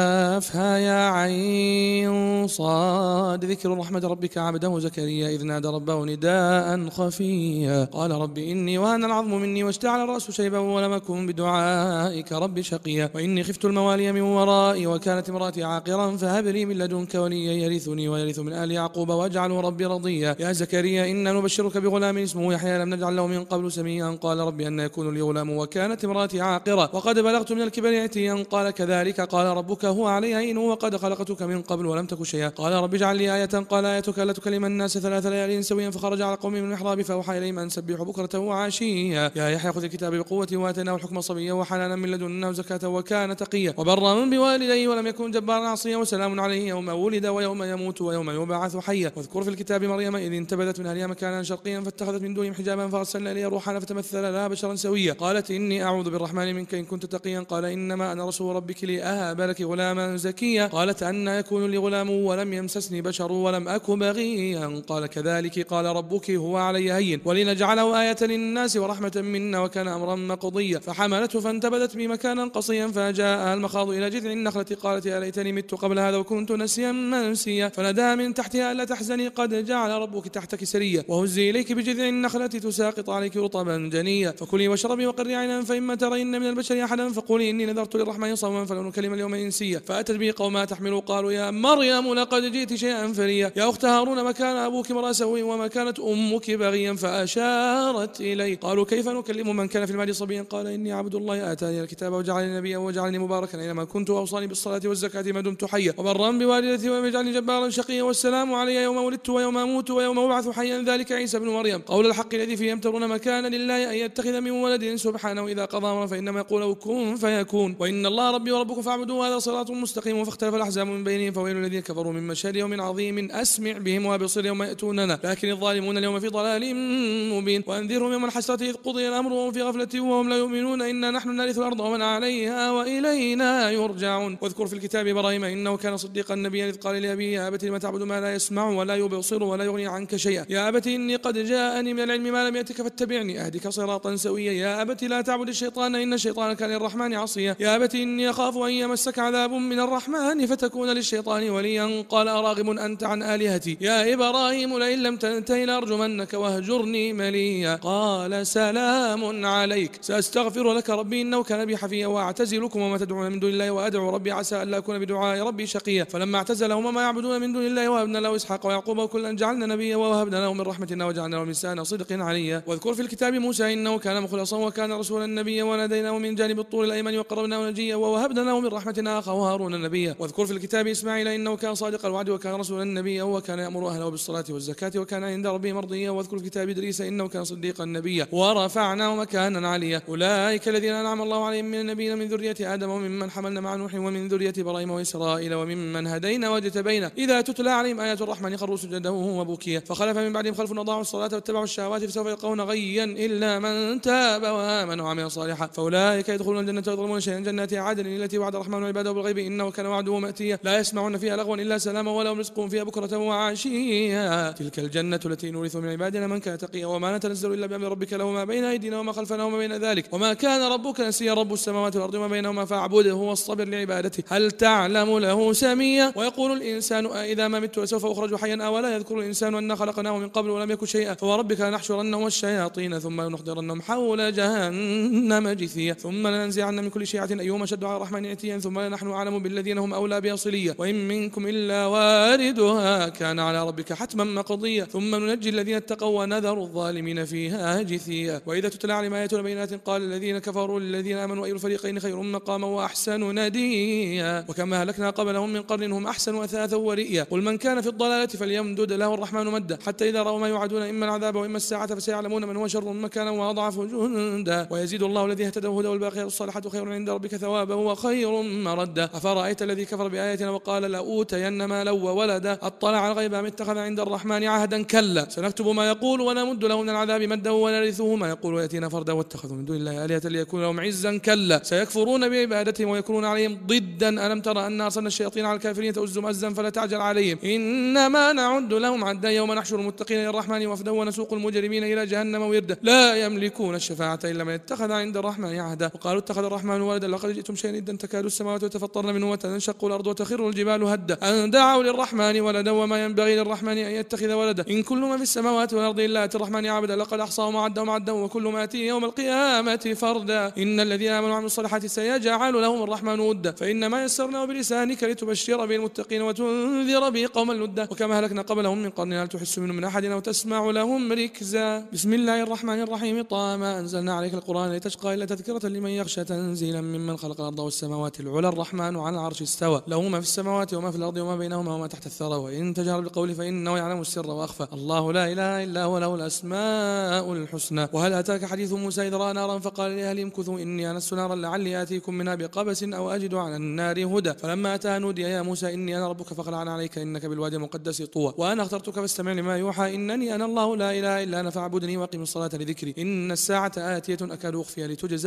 كافها يا عين صاد ذكر رحمة ربك عبده زكريا إذ نادى ربه نداء خفيا قال رب إني وهن العظم مني واشتعل الرأس شيبا ولم أكن بدعائك رب شقيا وإني خفت الموالي من ورائي وكانت امرأتي عاقرا فهب لي من لدنك وليا يرثني ويرث من آل يعقوب واجعله ربي رضيا يا زكريا إنا نبشرك بغلام اسمه يحيى لم نجعل له من قبل سميا قال رب أن يكون لي غلام وكانت امرأتي عاقرة وقد بلغت من الكبر عتيا قال كذلك قال ربك هو علي هين وقد خلقتك من قبل ولم تك شيئا قال رب اجعل لي آية قال آيتك لا تكلم الناس ثلاث ليال سويا فخرج على قوم من المحراب فأوحى إليهم أن سبحوا بكرة وعشيا يا يحيى خذ الكتاب بقوة وآتيناه الحكم صبيا وحنانا من لدنا زكاة وكان تقيا وبرا بوالديه ولم يكن جبارا عصيا وسلام عليه يوم ولد ويوم يموت ويوم يبعث حيا واذكر في الكتاب مريم إذ انتبذت من أهلها مكانا شرقيا فاتخذت من دونهم حجابا فأرسلنا إليها روحنا فتمثل لها بشرا سويا قالت إني أعوذ بالرحمن الرحمن منك إن كنت تقيا؟ قال إنما أنا رسول ربك لأهب لك غلاما زكيا. قالت أن يكون لي غلام ولم يمسسني بشر ولم أك بغيا؟ قال كذلك قال ربك هو علي هين ولنجعله آية للناس ورحمة منا وكان أمرا مقضيا. فحملته فانتبذت بمكانا قصيا فجاءها المخاض إلى جذع النخلة قالت يا ليتني مت قبل هذا وكنت نسيا منسيا. فناداها من تحتها ألا تحزني قد جعل ربك تحتك سريا وهزي إليك بجذع النخلة تساقط عليك رطبا جنيا. فكلي واشربي وقري عينا فإما ترين من البشر أحدا فقولي إني نذرت للرحمن صوما فلن نكلم اليوم إنسيا. فأتت به قومها تحمل قالوا يا مريم لقد جئت شيئا فريا يا أخت هارون ما كان أبوك امرأ سوء وما كانت أمك بغيا فأشارت إليه. قالوا كيف نكلم من كان في المهد صبيا؟ قال إني عبد الله آتاني الكتاب وجعلني نبيا وجعلني مباركا أينما كنت وأوصاني بالصلاة والزكاة ما دمت حيا وبرا بوالدتي ولم يجعلني جبارا شقيا والسلام علي يوم ولدت ويوم أموت ويوم أبعث حيا ذلك عيسى بن مريم قول الحق الذي فيه يمترون ما كان لله أن يتخذ من ولد سبحانه إذا قضى أمرا فإنما يقول له كن فيكون وإن الله ربي وربكم فاعبدوه هذا صراط مستقيم. فاختلف الأحزاب من بينهم فويل الذين كفروا من مشهد يوم عظيم أسمع بهم وأبصر يوم يأتوننا لكن الظالمون اليوم في ضلال مبين. وأنذرهم يوم الحسرة إذ قضي الأمر وهم في غفلة وهم لا يؤمنون إنا نحن نرث الأرض ومن عليها وإلينا يرجعون. واذكر في الكتاب إبراهيم إنه كان صديقا نبيا إذ قال لأبيه يا أبت لم تعبد ما لا يسمع ولا يبصر ولا يغني عنك شيئا يا أبت إني قد جاءني من العلم ما لم يأتك فاتبعني أهدك صراطا سويا يا أبت لا تعبد الشيطان إن الشيطان كان للرحمن عصيا يا أبت إني أخاف أن يمسك عذاب من الرحمن فتكون للشيطان وليا. قال أراغب أنت عن آلهتي يا إبراهيم لئن لم تنتهي لأرجمنك واهجرني مليا. قال سلام عليك سأستغفر لك ربي إنه كان بي حفيا وأعتزلكم وما تدعون من دون الله وأدعو ربي عسى ألا أكون بدعاء ربي شقيا. فلما اعتزلهم ما يعبدون من دون الله وهبنا له إسحاق ويعقوب وكلا جعلنا نبيا ووهبنا له من رحمتنا وجعلنا له لسان صدق عليا. واذكر في الكتاب موسى إنه كان مخلصا وكان رسولا نبيا وناديناه من جانب الطور الأيمن وقربناه نجيا ووهبنا له من رحمتنا أخاه هارون نبيا. واذكر في الكتاب إسماعيل إنه كان صادق الوعد وكان رسولا نبيا وكان يأمر أهله بالصلاة والزكاة وكان عند ربه مرضيا. واذكر في الكتاب إدريس إنه كان صديقا نبيا ورفعناه مكانا عليا. أولئك الذين أنعم الله عليهم من النبيين من ذرية آدم وممن حملنا مع نوح ومن ذرية إبراهيم وإسرائيل وممن هدينا واجتبينا إذا تتلى عليهم آيات الرحمن خروا سجدا وبكيا. فخلف من بعدهم خلف أضاعوا الصلاة واتبعوا الشهوات فسوف يلقون غيا إلا من تاب وآمن وعمل صالحا فأولئك يدخلون الجنة ويظلمون شيئا جنات عدن التي وعد الرحمن عباده بالغيب إنه كان وعده مأتيا لا يسمعون فيها لغوا إلا سلاما ولهم رزقهم فيها بكرة وعشيا. تلك الجنة التي نورث من عبادنا من كان تقيا وما نتنزل إلا بأمر ربك له ما بين أيدينا وما خلفنا وما بين ذلك وما كان ربك نسيا رب السماوات والأرض وما بينهما فاعبده واصطبر لعبادته هل تعلم له سميا. ويقول الإنسان أإذا ما مت وسوف أخرج حيا أولا يذكر الإنسان أنا خلقناه من قبل ولم يكن شيئا فوربك لنحشرنهم الشياطين ثم لنحضرنهم حول جهنم جثيا ثم لننزعن من كل شيعة أيهم أشد على الرحمن عتيا ثم لنحن أعلم بالذين هم أولى بها صليا وإن منكم إلا واردها كان على ربك حتما مقضيا ثم ننجي الذين اتقوا ونذر الظالمين فيها جثيا. وإذا تتلى عليهم آياتنا بينات قال الذين كفروا للذين آمنوا أي الفريقين خير مقاما وأحسن نديا وكما أهلكنا قبلهم من قرن هم أحسن أثاثا ورئيا. قل من كان في الضلالة فليمدد له الرحمن مدا حتى إذا رأوا ما يوعدون إما العذاب وإما الساعة فسيعلمون من هو شر مكانا وأضعف جندا. ويزيد الله الذي اهتدوا هدى والباقيات الصالحات خير عند ربك ثوابا وخير مردا. أفرأيت الذي كفر بآياتنا وقال لأوتين مالا وولدا أطلع على الغيب أم اتخذ عند الرحمن عهدا كلا سنكتب ما يقول ونمد له من العذاب مدا ونرثه ما يقول ويأتينا فردا واتخذوا من دون الله آلهة ليكون لهم عزا كلا سيكفرون بعبادتهم ويكونون عليهم ضدا. ألم ترى أن أرسلنا الشياطين على الكافرين تؤزهم أزا فلا تعجل عليهم إنما نعد لهم عدا يوم نحشر المتقين إلى الرحمن وفدا ونسوق المجرمين إلى جهنم وردا لا يملكون الشفاعة إلا من اتخذ عند الرحمن عهدا. وقالوا اتخذ الرحمن ولدا لقد جئتم شيئا إدا تكاد السماوات تفطرن منه وتنشق الأرض وتخر الجبال هدا أن دعوا للرحمن ولدا وما ينبغي للرحمن أن يتخذ ولدا إن كل ما في السماوات والأرض إلا أتى الرحمن عبدا لقد أحصاهم وعدهم عدا وكل ما يأتيه يوم القيامة فردا. إن الذين آمنوا وعملوا الصالحات سيجعل لهم الرحمن ودا فإنما يسرناه بلسانك لتبشر به المتقين وتنذر به قوما لدا وكما أهلكنا قبلهم من قرن هل تحس منهم من أحد أو تسمع لهم ركزا. بسم الله الرحمن الرحيم طه ما أنزلنا عليك القرآن لتشقى إلا تذكرة لمن يخشى تنزيلا ممن خلق الأرض والسماوات العلى الرحمن على العرش استوى له ما في السماوات وما في الأرض وما بينهما وما تحت الثرى وإن تجهر بالقول فإنه يعلم السر وأخفى الله لا إله إلا هو له الأسماء الحسنى. وهل أتاك حديث موسى إذ رأى نارا فقال لأهلهم امكثوا إني آنست نارا لعلي آتيكم منها بقبس أو أجد على النار هدى فلما أتاها نودي يا موسى إني أنا ربك فاخلع عليك إنك بالوادي المقدس طوى وأنا اخترتك فاستمع لما يوحى إنني أنا الله لا إله إلا أنا فاعبدني وأقم الصلاة لذكري إن الساعة آتية أكاد أخفيها لتجزى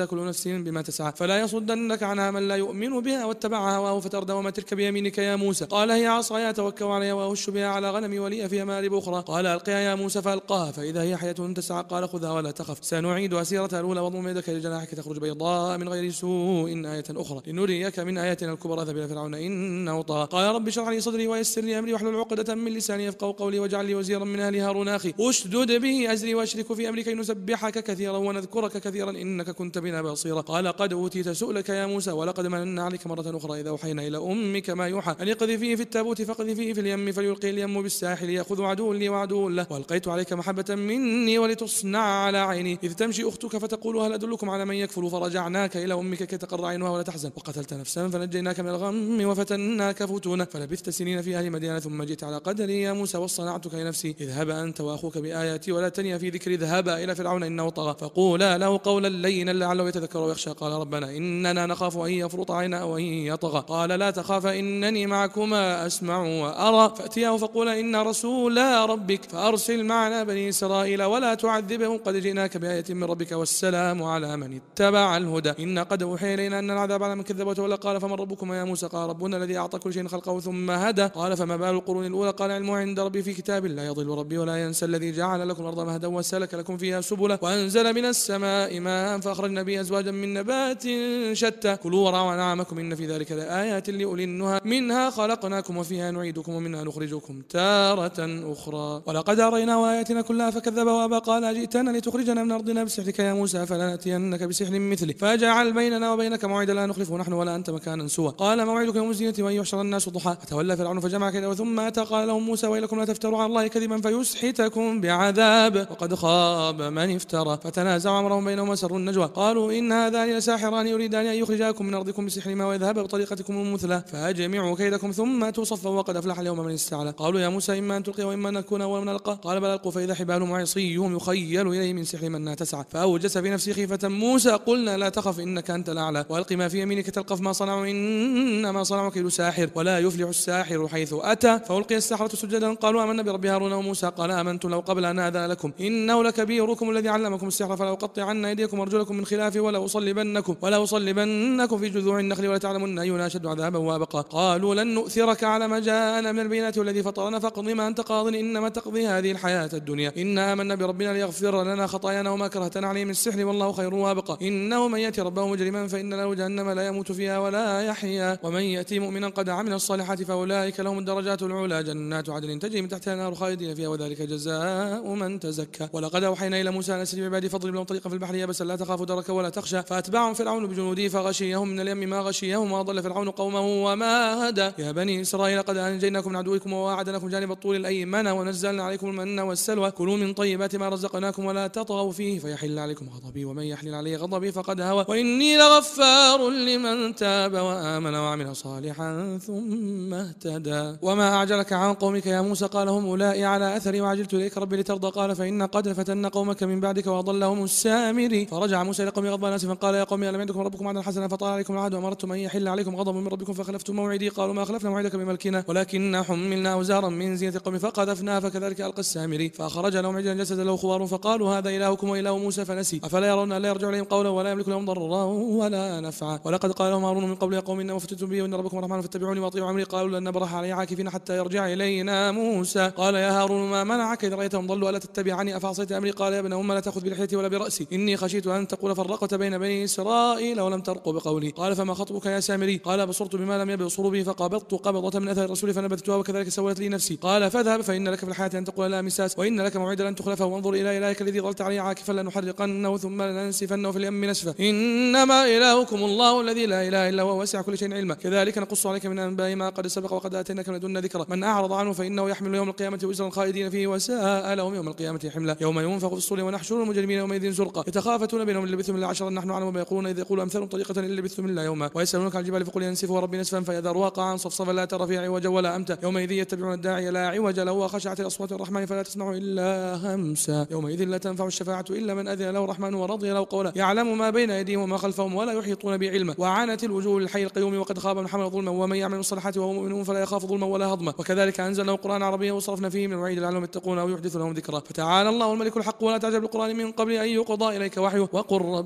موسى كل نفس بما تسعى فلا يصدنك عنها من لا يؤمن بها واتبع هواه فتردى. وما تلك بيمينك يا موسى؟ قال هي عصاي أتوكل عليها وأهش بها على غنمي ولي فيها مآرب أخرى. قال ألقها يا موسى فألقاها فإذا هي حية تسعى. قال خذها ولا تخف سنعيدها سيرتها الأولى واضم يدك لجناحك تخرج بيضاء من غير سوء آية أخرى لنريك من آياتنا الكبرى. اذهب إلى فرعون إنه طغى. قال رب اشرح لي صدري ويسر لي أمري واحلل عقدة من لساني يفقهوا قولي واجعل لي وزيرا من أهلي هارون أخي اشدد به أزري وأشرك في أمري كي نسبحك كثيرا ونذكرك كثيرا إنك كنت بنا بصيرا. قال قد أوتيت سؤلك يا موسى ولقد مننا عليك مرة أخرى إذا أوحينا إلى أمك ما يوحى أن اقذفيه في التابوت فاقذفيه في اليم فليلقي اليم بالساحل يأخذ عدو لي وعدو له وألقيت عليك محبة مني ولتصنع على عيني إذ تمشي أختك فتقول هل أدلكم على من يكفل فرجعناك إلى أمك كي تقر عينها ولا تحزن وقتلت نفسا فنجيناك من الغم وفتناك فتونا فلبثت سنين في أهل مدينة ثم جئت على قدري يا موسى واصطنعتك لنفسي اذهب أنت وأخوك بآياتي ولا تنيا في ذكري اذهبا إلى فرعون إنه طغى فقولا له قولا لينا لعله يتذكر ويخشى. قال ربنا إننا نخاف أن يفرط علينا أو أن يطغى. قال لا تخافا إنني معكما أسمع وأرى فأتياه فقولا إن رسولا ربك فأرسل معنا بني إسرائيل ولا تعذبهم قد جئناك بآية من ربك والسلام على من اتبع الهدى إن قد أوحي إلينا أن العذاب على من كذب وتولى. قال فمن ربكما يا موسى؟ قال ربنا الذي أعطى كل شيء خلقه ثم هدى. قال فما بال القرون الأولى؟ قال علمه عند ربي في كتاب لا يضل ربي ولا ينسى الذي جعل لكم الأرض مهدا وسلك لكم فيها سبلا وأنزل من السماء ماء فأخرجنا به أزواجا من نبات شتى كلوا ورعوا أنعامكم إن في ذلك لآيات لأولي النهى منها خلقناكم وفيها نعيدكم ومنها نخرجكم تارة أخرى. ولقد أريناه آياتنا كلها فكذب وأبى. قال جئتنا لتخرجنا من أرضنا بسحرك يا موسى فلنأتينك بسحر مثله فاجعل بيننا وبينك موعدا لا نخلفه نحن ولا أنت مكانا سوى. قال موعدك يوم الزينة وأن يحشر الناس ضحى. فتولى فرعون فجمع كيده ثم أتى. قال لهم موسى ويلكم لا تفتروا على الله كذبا فيسحتكم بعذاب وقد خاب من افترى. فتنازعوا أمرهم بينهم وسروا النجوى. قالوا إن هذان لساحران يريدان أن يخرجاكم من أرضكم بسحرهما ويذهبا بطريقتكم المثلى فأجمعوا كيدكم ثم أتوا صفا وقد أفلح اليوم من استعلى. قالوا يا موسى إما أن تلقي وإما أن نكون أول من ألقى. قال بل ألقوا فإذا حبالهم وعصيهم يخيل إليه من سحرهم أنها تسعى. فأوجس في نفسه خيفة موسى قلنا لا تخف إنك أنت الأعلى وألق ما في يمينك تلقف ما صنعوا إنما صنعوا كيد ساحر ولا يفلح الساحر حيث أتى. فألقي السحرة سجدا قالوا آمنا برب هارون وموسى. قال آمنتم لو قبل أن آذن لكم إنه لكبيركم الذي علمكم السحر فلا أقطعن أيديكم وأرجلكم من خلاف ولا أصلبنكم ولا أصلبنكم في جذوع النخل ولا تعلمن أينا أشد عذابا وأبقى. قالوا لن نؤثرك على ما جاءنا من البينات والذي فطرنا فاقض ما أنت قاض إنما تقضي هذه الحياة الدنيا إنا آمنا بربنا ليغفر لنا خطايانا وما كرهتنا عليه من السحر والله خير وأبقى. إنه من يأتي ربه مجرما فإن له جهنم لا يموت فيها ولا يحيا ومن يأتي مؤمنا قد عمل الصالحات فأولئك لهم الدرجات العلى جنات عدن تجري من تحتها الأنهار خالدين فيها وذلك جزاء من تزكى. ولقد أوحينا إلى موسى أن أسر بعبادي فاضرب لهم طريقا في البحر يبسا لا تخاف دركا ولا تخشى. فأتبعهم فرعون بجنوده فغشيهم من اليم ما غشيهم وأضل فرعون قومه وما هدى. يا بني إسرائيل قد أنجيناكم من عدوكم وواعدناكم جانب الطول الأيمن ونزلنا عليكم المن والسلوى كلوا من طيبات ما رزقناكم ولا تطغوا فيه فيحل عليكم غضبي ومن يحلل عليه غضبي فقد هوى وإني لغفار لمن تاب وآمن وعمل صالحا ثم اهتدى. وما أعجلك عن قومك يا موسى؟ قال هم أولئك على أثري وعجلت إليك ربي لترضى. قال فإن قد فتن قومك من بعدك وأضلهم السامري. فرجع موسى إلى قومه غضبان آسفا قال يا قوم ألم يعدكم ربكم وعدا حسنا فطال عليكم العهد وأمرتم أن يحل عليكم غضب من ربكم فخلفتم موعدي. قالوا ما خلفنا موعدك بملكنا ولكننا حملنا أوزارا من زينة القوم فقذفناها فكذلك ألقى السامري. فأخرج لهم عجلا جسدا له خوار فقالوا هذا إلهكم وإله موسى فنسي أفلا يرون أن لا يرجع إليهم قولا ولا يملك لهم ضرا ولا نفعا. ولقد قال لهم هارون من قبل يا قوم إنما فتنتم به وإن ربكم الرحمن فاتبعوني وأطيعوا أمري. قالوا لن نبرح عليه عاكفين حتى يرجع إلينا موسى. قال يا هارون ما منعك إذ رأيتهم ضلوا ألا تتبعني أفعصيت أمري؟ قال يا ابن أم لا تأخذ بلحيتي ولا برأسي إني خشيت أن تقول فرقت بين بني إسرائيل ولم ترقوا بقولي. قال فما خطبك يا سامري؟ قال بصرت بما لم يبصروا به فقبضت قبضة من أثر الرسول فنبذتها وكذلك سولت لي نفسي. قال فاذهب فإن لك في الحياة أن تقول لا مساس وإن لك موعدا لن تخلفه وانظر إلى إلهك الذي ظلت عليه عاكفا لنحرقنه ثم لننسفنه في اليم نسفا إنما إلهكم الله الذي لا إله إلا هو وسع كل شيء علما كذلك نقص عليك من أنباء ما قد سبق وقد آتيناك من لدنا ذكرا من أعرض عنه فإنه يحمل يوم القيامة وزرا خالدين فيه وساء لهم يوم القيامة حملا. يوم ينفخ في الصور ونحشر المجرمين يومئذ زرقا يتخافتون بينهم لبثتم إلا عشرا نحن أعلم بما يقولون إذ يقول أمثال طريقة إلا لبثتم إلا يوما ويسألونك عن الجبال فقل ينسفها ربي نسفا فيذرها قاعا صفصفا لا ترى فيها عوجا ولا أمتا يومئذ يتبعون الداعي لا عوج له وخشعت الأصوات الرحمن فلا تسمع إلا همسا يومئذ لا تنفع الشفاعة إلا من أذن له الرحمن ورضي له قولا يعلم ما بين أيديهم وما خلفهم ولا يحيطون بعلما وعانت الوجوه للحي القيوم وقد خاب من حمل ظلما ومن يعمل الصالحات وهو مؤمن فلا يخاف ظلما ولا هضما وكذلك أنزلنا قرآن عربيا وصرفنا فيه من الوعيد لعلهم يتقون أو يحدث لهم ذكرا فتعالى الله الملك الحق ولا تعجب بالقرآن من قبل أن يقضى إليك وحيه وقل رب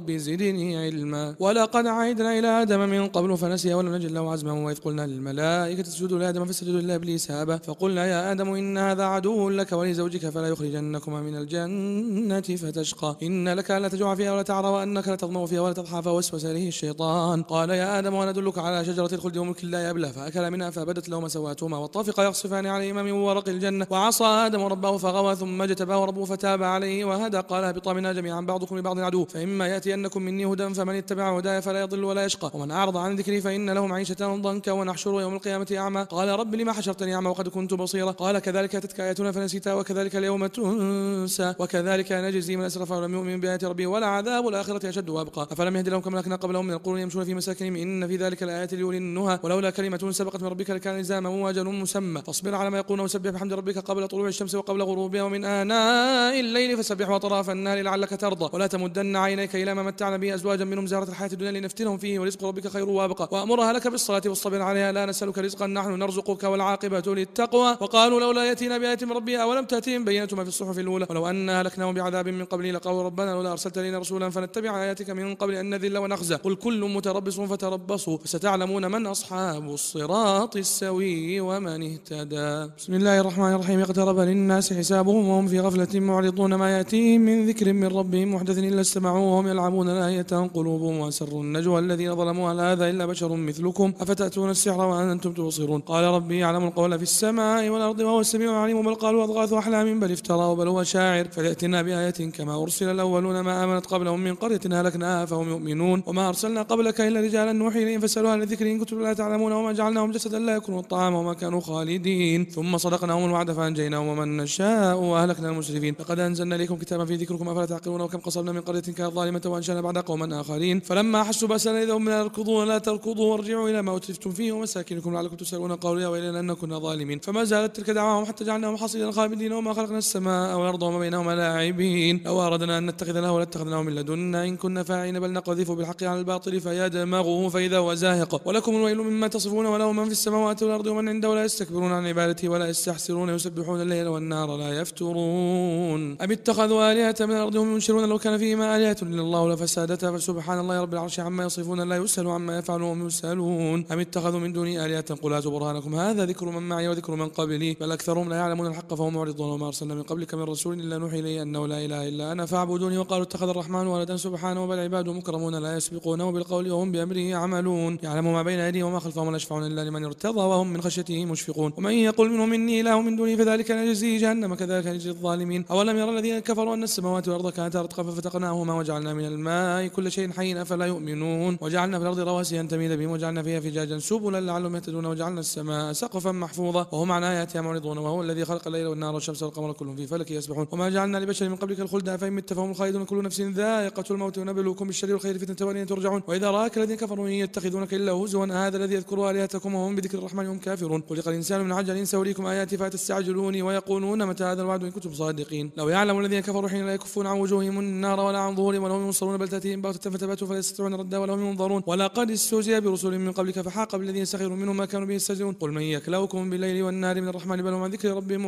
رب زدني علما. ولقد عهدنا إلى آدم من قبل فنسي ولم نجد له عزما وإذ قلنا للملائكة اسجدوا لآدم فسجدوا إلا إبليس أبى فقلنا يا آدم إن هذا عدو لك ولزوجك فلا يخرجنكما من الجنة فتشقى إن لك ألا تجوع فيها ولا تعرى وأنك لا تظمأ فيها ولا تضحى فوسوس إليه الشيطان قال يا آدم وأنا أدلك على شجرة الخلد وملك لا يبلى فأكل منها فبدت لهما سواتهما وطفقا يخصفان عليهما من ورق الجنة وعصى آدم ربه فغوى ثم اجتباه ربه فتاب عليه وهدى قال اهبطا منها جميعا بعضكم لبعض عدو فإما يأتينكم مني هدى فمن اتبع هداي فلا يضل ولا يشقى ومن أعرض عن ذكري فإن له معيشة ضنكا ونحشره يوم القيامة أعمى قال رب لما حشرتني أعمى وقد كنت بصيرا قال كذلك أتتك آياتنا فنسيتها وكذلك اليوم تنسى وكذلك نجزي من أسرف ولم يؤمن بآيات ربه ولعذاب الآخرة أشد وأبقى أفلم يهد لهم كما أهلكنا قبلهم من القرون يمشون في مساكنهم إن في ذلك لآيات لأولي النهى ولولا كلمة سبقت من ربك لكان لزاما وأجل مسمى فاصبر على ما يقولون وسبح بحمد ربك قبل طلوع الشمس وقبل غروبها ومن آناء الليل فسبح وأطراف النهار لعلك ترضى ولا تمدن عينيك إلى ما متعنا به أزواجا منهم زهرة الحياة الدنيا لنفتنهم فيه ورزق ربك خير وأبقى وأمرها لك بالصلاة والصبر عليها لا نسألك رزقا نحن نرزقك والعاقبة للتقوى وقالوا لولا يأتينا بآية من ربها أولم تأتيهم بينة ما في الصحف الأولى ولو أنا أهلكناهم بعذاب من قبله لقالوا ربنا لولا أرسلت لنا رسولا فنتبع آياتك من قبل أن نذل ونخزى قل كل متربص فتربصوا فستعلمون من أصحاب الصراط السوي ومن اهتدى. بسم الله الرحمن الرحيم اقترب للناس حسابهم وهم في غفلة معرضون ما يأتيهم من ذكر من ربهم محدث إلا استمعوه وهم يلعبون لاهية قلوبهم وأسروا النجوى الذين ظلموا هل هذا إلا بشر مثلكم أفتأتون السحر وأنتم تبصرون قال ربي يعلم القول في السماء والأرض وهو السميع العليم بل قالوا أضغاث أحلام بل افتراه بل هو شاعر فليأتنا بآية كما أرسل الأولون ما آمنت قبلهم من قرية أهلكناها فهم يؤمنون وما أرسلنا قبلك إلا رجالا نوحي إليهم فاسألوا أهل الذكر إن كنتم لا تعلمون وما جعلناهم جسدا لا يأكلون الطعام وما كانوا خالدين ثم صدقناهم الوعد فأنجيناهم ومن نشاء وأهلكنا المسرفين لقد أنزلنا إليكم كتابا في ذكركم أفلا تعقلون وكم قصمنا من قرية كانت ظالمة وأنشأنا بعد قوما آخرين فلما حسوا بأسنا إذا هم لا يركضون لا تركضوا وارجعوا إلى ما أترفتم فيه ومساكنكم لعلكم تسألون قالوا يا ويلنا أن كنا ظالمين فما زالت تلك دعواهم حتى جعلناهم حصيدا خالدين وما خلقنا السماء والأرض وما بينهما لاعبين لو أردنا أن نتخذ له لاتخذناه من لدنا إن كنا فاعلين بل نقذف بالحق على الباطل فيدمغه فإذا هو زاهق ولكم الويل مما تصفون وله من في السماوات والأرض ومن عنده ولا يستكبرون عن عبادته ولا يستحسرون يسبحون الليل والنهار لا يفترون أم اتخذوا آلهة من الأرض هم ينشرون لو كان فيهما آلهة إلا الله لفسادتا فسبحان الله رب العرش عما يصفون لا يسأل عما يفعلون وهم يسألون أم اتخذوا من دونه آلهة قل هاتوا برهانكم هذا ذكر من معي وذكر من قبلي بل أكثرهم لا يعلمون الحق فهم معرضون وما أرسلنا من قبلك من رسول إلا نوحي إليه أنه لا إله إلا أنا فاعبدوني وقالوا اتخذ الرحمن ولدا سبحانه بل عباد مكرمون لا يسبقونه بالقول وهم بأمره يعملون يعلم ما بين أيديهم وما خلفهم ولا يشفعون إلا لمن ارتضى وهم من خشيته مشفقون ومن يقل منهم إني إله من دونه فذلك نجزيه جهنم كذلك نجزي الظالمين أولم يرى الذين كفروا أن السماوات والأرض كانتا رتقا ففتقناهما وجعلنا من الماء كل شيء حي أفلا يؤمنون وجعلنا في الأرض رواسي أن تميد بهم وجعلنا فيها فجاجا سبلا لعلهم يهتدون وجعلنا السماء سقفا محفوظا وهم عن آياتها معرضون وهو الذي خلق الليل والنهار والشمس والقمر كل في فلك يسبحون وما جعلنا لبشر من قبلك الخلد أفإن مت فهم الخالدون كل نفس ذائقة الموت ونبلوكم بالشر والخير فتنة وإلينا ترجعون وإذا رآك الذين كفروا يتخذونك إلا هزوا هذا الذي يذكر آلهتكم وهم بذكر الرحمن هم كافرون خلق الإنسان من عجل سأريكم آياتي فتستعجلوني ويقولون متى هذا الوعد إن كنتم صادقين لو يعلم الذين كفروا حين لا يكفون عن وجوههم النار ولا عن ظهورهم ولا هم ينصرون بل تأتيهم بغتة فتباتوا فلا يستطيعون ردا ولا هم ينظرون ولقد استهزئ برسل من قبلك فحاق بالذين سخروا منهم ما كانوا به يستهزئون قل من يكلؤكم بالليل والنهار من الرحمن بل هم عن ذكر ربهم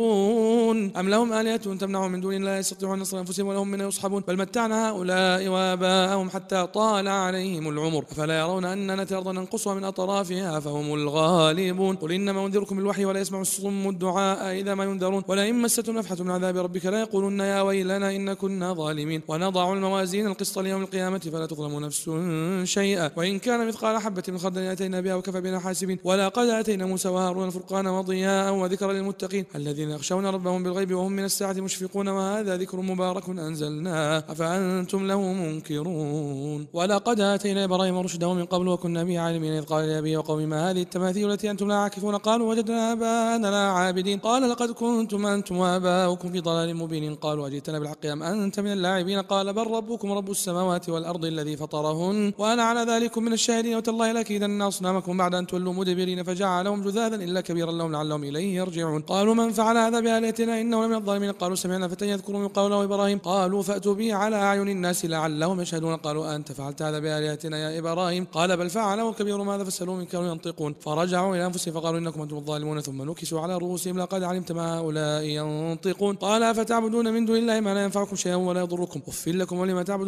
معرضون أم لهم آلهة تمنعهم من دون لا يستطيعون نصر أنفسهم ولا هم منها يصحبون بل متعنا هؤلاء وآباءهم حتى طال عليهم العمر أفلا يرون أننا نأتي الأرض ننقصها من أطرافها فهم الغالبون قل إنما أنذركم بالوحي ولا يسمع الصم الدعاء إذا ما ينذرون ولئن مستهم نفحة من عذاب ربك لا يقولون يا ويلنا إن كنا ظالمين ونضع الموازين القسط ليوم القيامة فلا تظلم نفس شيئا وإن كان مثقال حبة من خردل أتينا بها وكفى بنا حاسبين ولقد آتينا موسى وهارون الفرقان وضياء وذكرا للمتقين الذين يخشون ربهم بالغيب وهم من الساعة مشفقون وهذا ذكر مبارك أنزلناه أفأنتم له منكرون ولقد آتينا إبراهيم رشده من قبل وكنا به عالمين إذ قال لأبيه وقومه ما هذه التماثيل التي أنتم لا عاكفون قالوا وجدنا آباءنا لا عابدين قال لقد كنتم أنتم وآباؤكم في ضلال مبين قالوا أجئتنا بالحق أم أنت من اللاعبين قال بل ربكم رب السماوات والأرض الذي فطرهن وأنا على ذلك من الشاهدين وتالله لأكيدن أصنامكم بعد أن تولوا مدبرين فجعلهم جذاذا إلا كبيرا لهم لعلهم إليه يرجعون قالوا من فعل هذا بآلهتنا إنه لمن الظالمين قالوا سمعنا فتى يذكرهم يقال له إبراهيم قالوا فأتوا به على أعين الناس لعلهم يشهدون قالوا أنت فعلت هذا بآلهتنا يا إبراهيم قال بل فعله الكبير ماذا فسألوه إن كانوا ينطقون فرجعوا إلى أنفسهم فقالوا إنكم أنتم الظالمون ثم نكسوا على رؤوسهم لقد علمت ما هؤلاء ينطقون قال فتعبدون من دون الله ما لا ينفعكم شيئا ولا يضركم أف لكم ولما تعبدون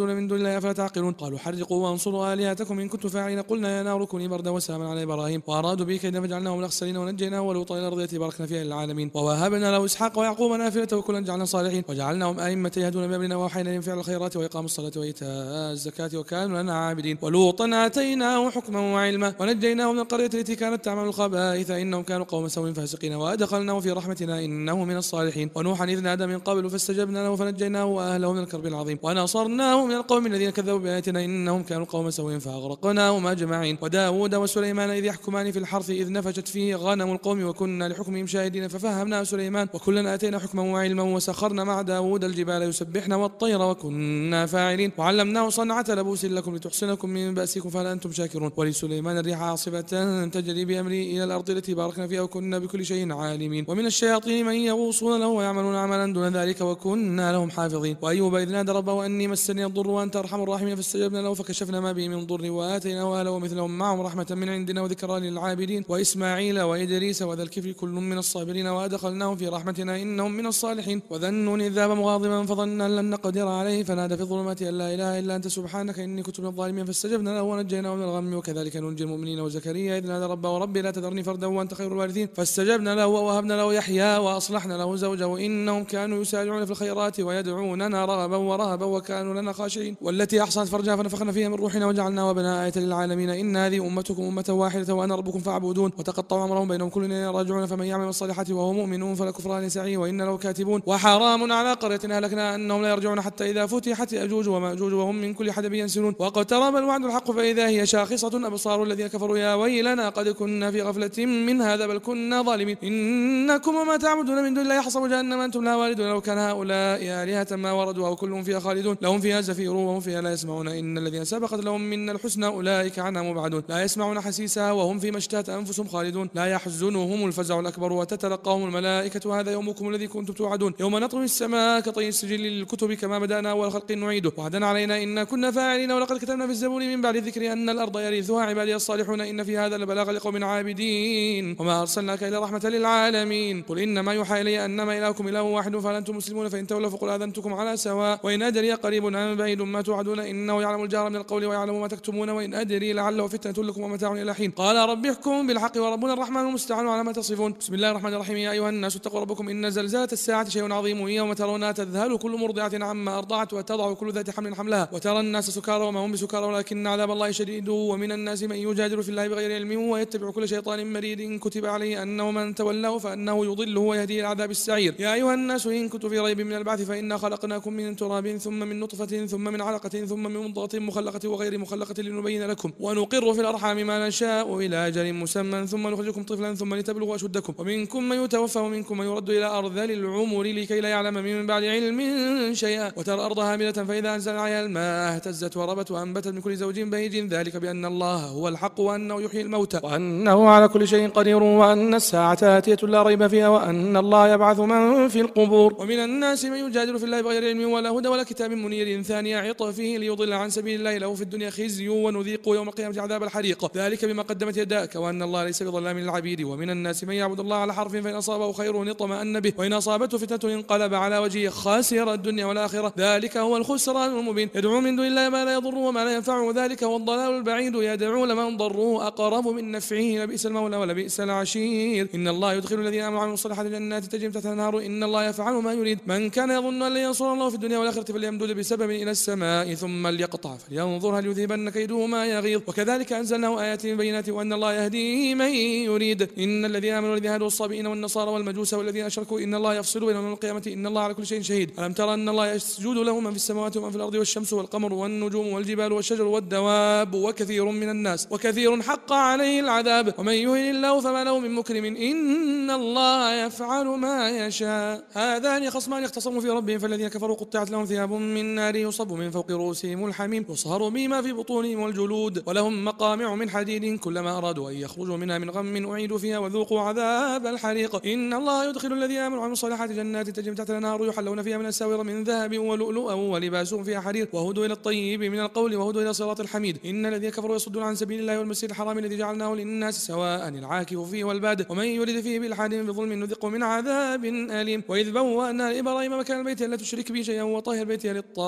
تعبدون من دون الله أفلا تعقلون قالوا حرقوا وانصروا آلهتكم إن كنتم فاعلين قلنا يا نار كوني بردا وسلاما على إبراهيم وأرادوا به كيدا فجعلناهم الأخسرين ونجيناه ولوطا إلى الأرض التي باركنا فيها للعالمين ووهبنا له إسحاق ويعقوب نافلة وكلا جعلنا صالحين وجعلناهم أئمة يهدون بأمرنا وأوحينا إليهم فعل الخيرات وإقام الصلاة وإيتاء الزكاة وكانوا لنا عابدين ولوطا آتيناه حكما وعلما ونجيناه من القرية التي كانت تعمل الخبائث إنهم كانوا قوم سوء فاسقين وأدخلناه في رحمتنا إنه من الصالحين ونوحا إذ نادى من قبل فاستجبنا له فنجيناه وأهله من الكرب العظيم ونصرناه من القوم الذين كذبوا بآياتنا إنهم كانوا قوم سوء فأغرقناهم أجمعين وداود وسليمان إذ يحكمان في الحرث إذ نفشت فيه غنم القوم وكنا لحكمهم شاهدين ففهمنا سليمان وكلا آتينا حكما وعلما وسخرنا مع داود الجبال يسبحن والطير وكنا فاعلين وعلمناه صنعة لبوس لكم لتحصنكم من بأسكم فهل أنتم شاكرون ولسليمان الريح عاصفة تجري بأمره إلى الأرض التي باركنا فيها وكنا بكل شيء عالمين ومن الشياطين من يغوصون له ويعملون عملا دون ذلك وكنا لهم حافظين وأيوب إذ نادى ربه أني مسني الضر وأنت أرحم الراحمين فاستجبنا له فكشفنا ما به من ضر وآتيناه أهله ومثلهم معهم رحمة من عندنا وذكرى للعابدين وإسماعيل وإدريس وذا الكفل كل من الصابرين وأدخلناهم في رحمتنا إنهم من الصالحين وذا النون إذ ذهب مغاضبا فظن أن لن نقدر عليه فنادى في الظلمات أن لا إله إلا أنت سبحانك إني كنت من الظالمين فاستجبنا له ونجيناه من الغم وكذلك ننجي المؤمنين وزكريا إذ نادى ربه ربي لا تذرني فردا وأنت خير الوارثين فاستجبنا له ووهبنا له يحيى وأصلحنا له زوجه إنهم كانوا يسارعون في الخيرات ويدعوننا رغبا ورهبا وكانوا لنا خاشعين والتي أحصنت فرجها فنفخنا فيها من روحنا وجعلنا وبناء آية للعالمين إن هذه أمتكم أمة واحدة وأنا ربكم فاعبدون وتقطعوا أمرهم بينهم كل راجعون فمن يعمل الصالحات وهو مؤمن فلا كفران سعيه وإن له كاتبون وحرام على قرية أهلكنا أنهم لا يرجعون حتى إذا فتحت يأجوج ومأجوج وهم من كل حدب ينسلون واقترب الوعد الحق فإذا هي شاخصة أبصار الذين كفروا يا ويلنا قد كنا في غفلة من هذا بل كنا ظالمين إنكم وما تعبدون من دون الله يحسب جهنم أنتم لا واردون لو كان هؤلاء آلهة ما وردوها وكلهم فيها خالدون لهم فيها زفير وهم فيها لا يسمعون إن الذين سبقت لهم من الحسنى أولئك عنها مبعدون لا يسمعون حسيسها وهم فيما اشتهت أنفسهم خالدون لا يحزنهم الفزع الأكبر وتتلقاهم الملائكة هذا يومكم الذي كنتم توعدون يوم نطوي السماء كطي السجل للكتب كما بدأنا أول خلق نعيده وعدا علينا إنا كنا فاعلين ولقد كتبنا في الزبور من بعد الذكر أن الأرض يرثها عبادي الصالحون إن في هذا لبلاغ لقوم عابدين وما أرسلناك إلا رحمة للعالمين قل إنما يوحى إلي أنما إلهكم إله واحد فهل أنتم مسلمون فإن تولوا فقل آذنتكم على سواء وإن أدري قريب أم بعيد ما توعدون إنه يعلم الجهر من القول ويعلم ما تكتمون وإن أدري لعله فتنة لكم ومتاع إلى حين قال رب احكم بالحق وربنا الرحمن المستعان على ما تصفون بسم الله الرحمن الرحيم يا أيها الناس اتقوا ربكم إن زلزلة الساعة شيء عظيم يوم ترونها تذهل كل مرضعة عما أرضعت وتضع كل ذات حمل حملها وترى الناس سكارى وما هم بسكارى ولكن عذاب الله شديد ومن الناس من يجادل في الله بغير علم ويتبع كل شيطان مريد كتب عليه أنه من تولاه فأنه يضله ويهدي إلى عذاب السعير يا أيها الناس إن كنتم في ريب من البعث فإنا خلقناكم من تراب ثم من نطفة ثم من علقة ثم من مضغة مخلقة وغير مخلقة لنبين لكم ونقر في الأرحام ما نشاء إلى أجل مسمى ثم نخرجكم طفلا ثم لتبلغوا أشدكم ومنكم من يتوفى ومنكم من يرد إلى أرذل العمر لكي لا يعلم من بعد علم شيئا وترى الأرض هاملة فإذا أنزل عليها الماء اهتزت وربت وأنبتت من كل زوج بهيج ذلك بأن الله هو الحق وأنه يحيي الموتى وأنه على كل شيء قدير وأن الساعة آتية لا ريب فيها وأن الله يبعث من في القبور ومن الناس من يجادل في الله بغير علم ولا هدى ولا كتاب منير ثاني عطفه ليضل عن سبيل الله له في الدنيا خزي ونذيقه يوم القيامة عذاب الحريق ذلك بما قدمت يداك وأن الله ليس بظلام للعبيد ومن الناس من يعبد الله على حرف فإن أصابه خير اطمأن به وإن أصابته فتنة انقلب على وجهه خاسر الدنيا والآخرة ذلك هو الخسران المبين يدعو من دون الله ما لا يضر وما لا ينفع ذلك هو الضلال البعيد يدعو لمن ضره أقرب من نفعه لبئس المولى ولبئس العشير إن الله يدخل الذين آمنوا وعملوا الصالحات جنات تجري تحتها الأنهار إن الله يفعل ما يريد من كان يظن أن لن ينصر الله في الدنيا والآخرة فليمدد بسبب إلى السماء ثم ليقطع فلينظر هل يذهبن كيده ما يغيظ وكذلك أنزلناه آيات بينات وأن الله يهدي من يريد إن الذين آمنوا والذين هادوا الصابئين والنصارى والمجوس والذين أشركوا إن الله يفصل بينهم يوم القيامة إن الله على كل شيء شهيد ألم ترى أن الله يسجد له من في السماوات ومن في الأرض والشمس والقمر والنجوم والجبال والشجر والدواب وكثير من الناس وكثير حق عليه العذاب ومن يهن الله فما له من مكرم إن الله يفعل ما يشاء هذان خصمان اختصموا في ربهم فالذين كفروا قطعت لهم ثياب من نار يصب من فوق رؤوسهم الحميم يصهر بما في بطونهم والجلود ولهم مقامع من حديد كلما أرادوا أن يخرجوا منها من غم أعيدوا فيها وذوقوا عذاب الحريق إن الله يدخل الذين آمنوا وعملوا الصالحات جنات تجري تحت الأنهار يحلون فيها من أساور من ذهب ولؤلؤا ولباسهم فيها حرير وهدوا إلى الطيب من القول وهدوا إلى صراط الحميد إن الذين كفروا يصدون عن سبيل الله والمسجد الحرام الذي جعلناه للناس سواء العاكف فيه والباد ومن يرد فيه بالحاد بظلم نذقه من عذاب أليم وإذ بوأنا لإبراهيم مكان البيت لا تشرك به شيئا وطهر بيتي للطائفين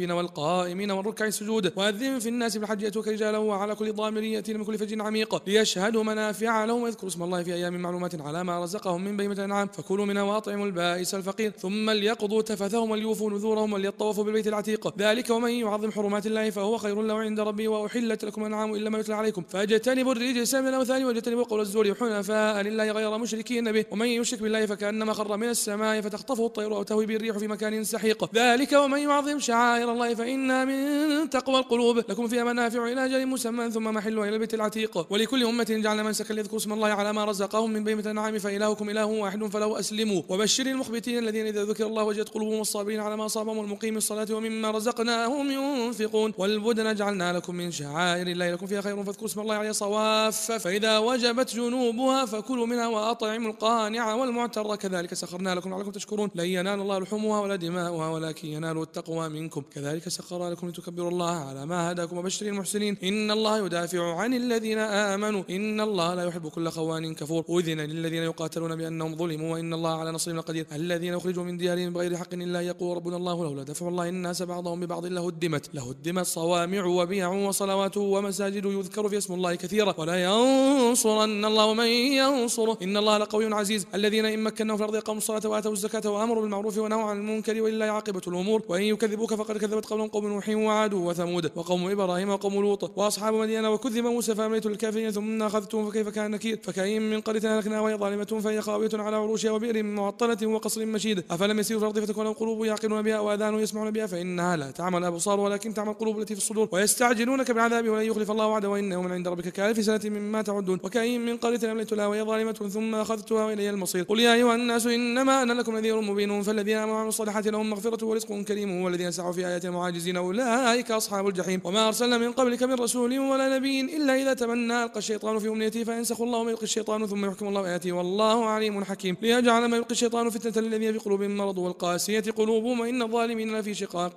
الساجدين والقائمين والركع السجود. وأذن في الناس بالحج يأتوك رجالا وعلى كل ضامر يأتين من كل فج عميق ليشهدوا منافع لهم ويذكروا اسم الله في أيام معلومات على ما رزقهم من بهيمة الأنعام فكلوا منها وأطعموا البائس الفقير ثم ليقضوا تفثهم وليوفوا نذورهم وليطوفوا بالبيت العتيق ذلك ومن يعظم حرمات الله فهو خير له عند ربي وأحلت لكم الأنعام إلا ما يتلى عليكم فاجتنبوا الرجس من الأوثان واجتنبوا قول الزور حنفاء لله غير مشركين به ومن يشرك بالله فكأنما خر من السماء فتخطفه الطير أو تهوي به الريح في مكان سحيق ذلك ومن يعظم شعائر الله فإنها من تقوى القلوب لكم فيها منافع إلى أجل مسمى ثم محلها إلى البيت العتيق ولكل أمة جعلنا منسكا ليذكروا اسم الله على ما رزقهم من بهيمة الأنعام فإلهكم إله واحد فله أسلموا وبشر المخبتين الذين إذا ذكر الله وجلت قلوبهم والصابرين على ما أصابهم والمقيم الصلاة ومما رزقناهم ينفقون والبدن جعلنا لكم من شعائر الله لكم فيها خير فاذكروا اسم الله عليه صواف فإذا وجبت جنوبها فكلوا منها وأطعموا القانع والمعتر كذلك سخرنا لكم لعلكم تشكرون لن ينال الله لحومها ولا دماؤها ولكن ينال التقوى منكم كذلك سخر لكم لتكبروا الله على ما هداكم وبشر المحسنين إن الله يدافع عن الذين آمنوا إن الله لا يحب كل خوان كفور أذن للذين يقاتلون بأنهم ظلموا وإن الله على نصرهم لقدير الذين يخرجوا من ديارهم بغير حق إلا يقول ربنا الله لولا دفع الله الناس بعضهم ببعض لهدمت لهدمت صوامع وبيع وصلوات ومساجد يذكر في اسم الله كثيرا ولا ينصرن الله من ينصره إن الله لقوي عزيز الذين إن مكناهم في الأرض أقاموا الصلاة وآتوا الزكاة وأمروا بالمعروف ونهوا عن المنكر ولله عاقبة الأمور وإن يكذبوك فقد كذبت قبلهم قوم نوح وعاد وثمود وقوم إبراهيم وقوم لوط وأصحاب مدين وكذب موسى فأمليت للكافرين ثم أخذتهم فكيف كان نكير فكأين من قرية أهلكناها وهي ظالمة فهي خاوية على عروشها وبئر معطلة وقصر مشيد أفلم يسيروا في الأرض فتكون لهم قلوب يعقلون بها وآذان يسمعون بها فإنها لا تعمى الأبصار ولكن تعمى القلوب التي في الصدور ويستعجلونك بالعذاب ولن يخلف الله وعده وإن يوما عند ربك كألف سنة مما تعدون وكأين من قرية أمليت لها وهي ظالمة ثم أخذتها وإلي المصير قل يا أيها الناس إنما أنا لكم نذير مبين فالذين آمنوا وعملوا الصالحات لهم مغفرة ورزق كريم والذين سعوا في آياتنا معاجزين أولئك أصحاب الجحيم وما أرسلنا من قبلك من رسول ولا نبي إلا إذا تمنى ألقى الشيطان في أمنيته فينسخ الله ما يلقي الشيطان ثم يحكم الله آياته والله عليم حكيم ليجعل ما يلقي الشيطان فتنة للذين في قلوبهم مرض والقاسية قلوبهم وإن الظالمين لفي شقاق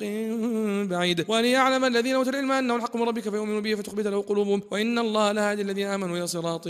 بعيد وليعلم الذين أوتوا العلم أنه الحق من ربك فيؤمنوا به فتخبت له قلوبهم وإن الله لهادي الذين آمنوا إلى صراط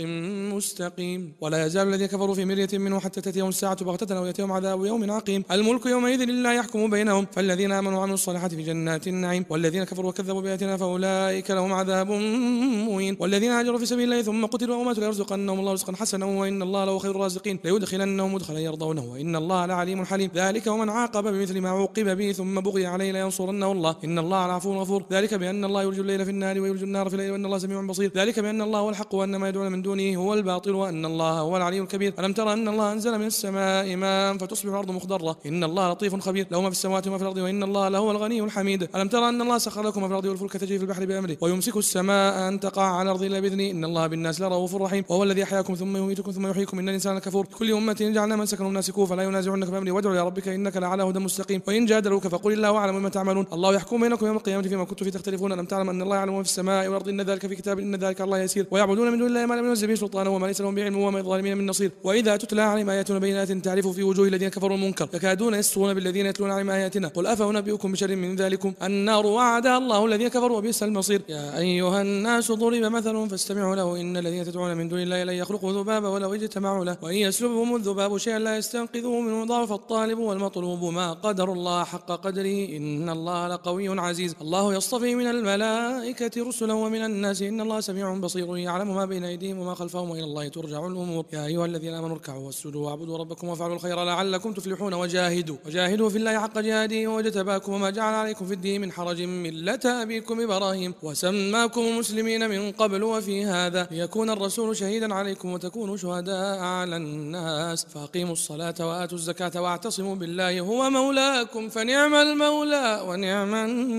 مستقيم ولا يزال الذين كفروا في مرية منه حتى تأتيهم الساعة بغتة أو يأتيهم عذاب يوم عقيم الملك يومئذ لله يحكم بينهم فالذين آمنوا وعملوا الصالحات في جنات النعيم والذين كفروا وكذبوا بآياتنا فأولئك لهم عذاب مهين والذين هاجروا في سبيل الله ثم قتلوا أو ماتوا ليرزقنهم الله رزقا حسنا وإن الله له خير الرازقين ليدخلنهم مدخلا يرضونه وإن الله لعليم حليم ذلك ومن عاقب بمثل ما عوقب به ثم بغي عليه لينصرنه الله إن الله لعفو غفور ذلك بأن الله يولج الليل في النهار ويولج النهار في الليل وأن الله سميع بصير ذلك بأن الله هو الحق وأن ما يدعون من دونه هو الباطل وأن الله هو العلي الكبير ألم ترى أن الله أنزل من السماء ماء فتصبح الأرض مخضرة إن الله لطيف خبير له ما في السماوات وما في الأرض وإن الله لهو الغني الحميد ألم ترى أن الله سخر لكم ما في الأرض والفلك تجري في البحر بأمره ويمسك السماء أن تقع على الأرض إلا بإذنه إن الله بالناس لرؤوف رحيم وهو الذي أحياكم ثم يميتكم ثم يحييكم إن الإنسان كفور كل أمة جعلنا من سكنوا ناسكوه فلا ينازعنك بأمره وادع إلى ربك إنك لعلى هدى مستقيم وإن جادلوك فقل الله أعلم بما تعملون الله يحكم بينكم يوم القيامة فيما كنتم فيه تختلفون ألم تعلم أن الله يعلم ما في السماء والأرض إن ذلك في كتاب إن ذلك الله يسير ويعبدون من دون الله ما لم ينزل به سلطانا وما ليس لهم بعلم وما للظالمين من نصير وإذا تتلى عليهم آياتنا بينات تعرف في وجوه الذين كفروا المنكر يكادون يسطون بالذين يتلون عليهم آياتنا قل أفأنبئكم بشر من ذلكم النار وعدها الله الذين كفروا وبئس المصير يا أيها الناس ضرب مثل فاستمعوا له إن الذين تدعون من دون الله لن يخلقوا ذبابا ولو اجتمعوا له وإن يسلبهم الذباب شيئا لا يستنقذوه منه ضعف الطالب والمطلوب ما قدر الله حق قدره إن الله لقوي عزيز الله يصطفي من الملائكة رسلا ومن الناس إن الله سميع بصير يعلم ما بين أيديهم وما خلفهم وإلى الله ترجع الأمور يا أيها الذين آمنوا اركعوا واسجدوا واعبدوا ربكم وافعلوا الخير لعلكم تفلحون وجاهدوا وجاهدوا في الله حق جهاده واجتباكم وما جعل عليكم في الدين من حرج ملة أبيكم إبراهيم وسماكم المسلمين من قبل وفي هذا ليكون الرسول شهيدا عليكم وتكونوا شهداء على الناس فأقيموا الصلاة وآتوا الزكاة واعتصموا بالله هو مولاكم فنعم المولى ونعم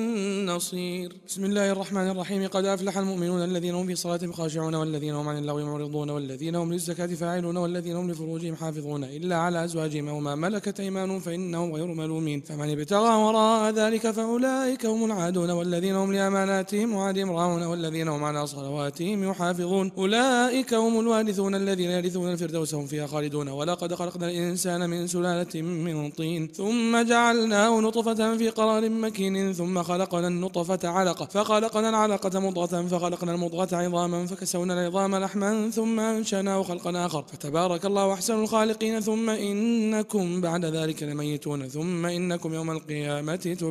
النصير بسم الله الرحمن الرحيم قد أفلح المؤمنون الذين هم في صلاتهم خاشعون والذين هم عن اللغو معرضون والذين هم للزكاة فاعلون والذين هم لفروجهم حافظون إلا على أزواجهم أو ما ملكت أيمانهم فإنهم غير ملومين فمن ابتغى وراء ذلك فأولئك هم العادون والذين هم لأماناتهم وعهدهم راعون والذين هم على صلواتهم يحافظون أولئك هم الوارثون الذين يرثون الفردوس هم فيها خالدون ولقد خلقنا الإنسان من سلالة من طين ثم جعلناه نطفة في قرار مكين ثم خلقنا النطفة علقة فخلقنا العلقة مضغة فخلقنا المضغة عظاما فكسونا العظام لحما ثم أنشأناه خلقا آخر فتبارك الله أحسن الخالقين ثم إنكم بعد ذلك لميتون ثم إنكم يوم القيامة تبعثون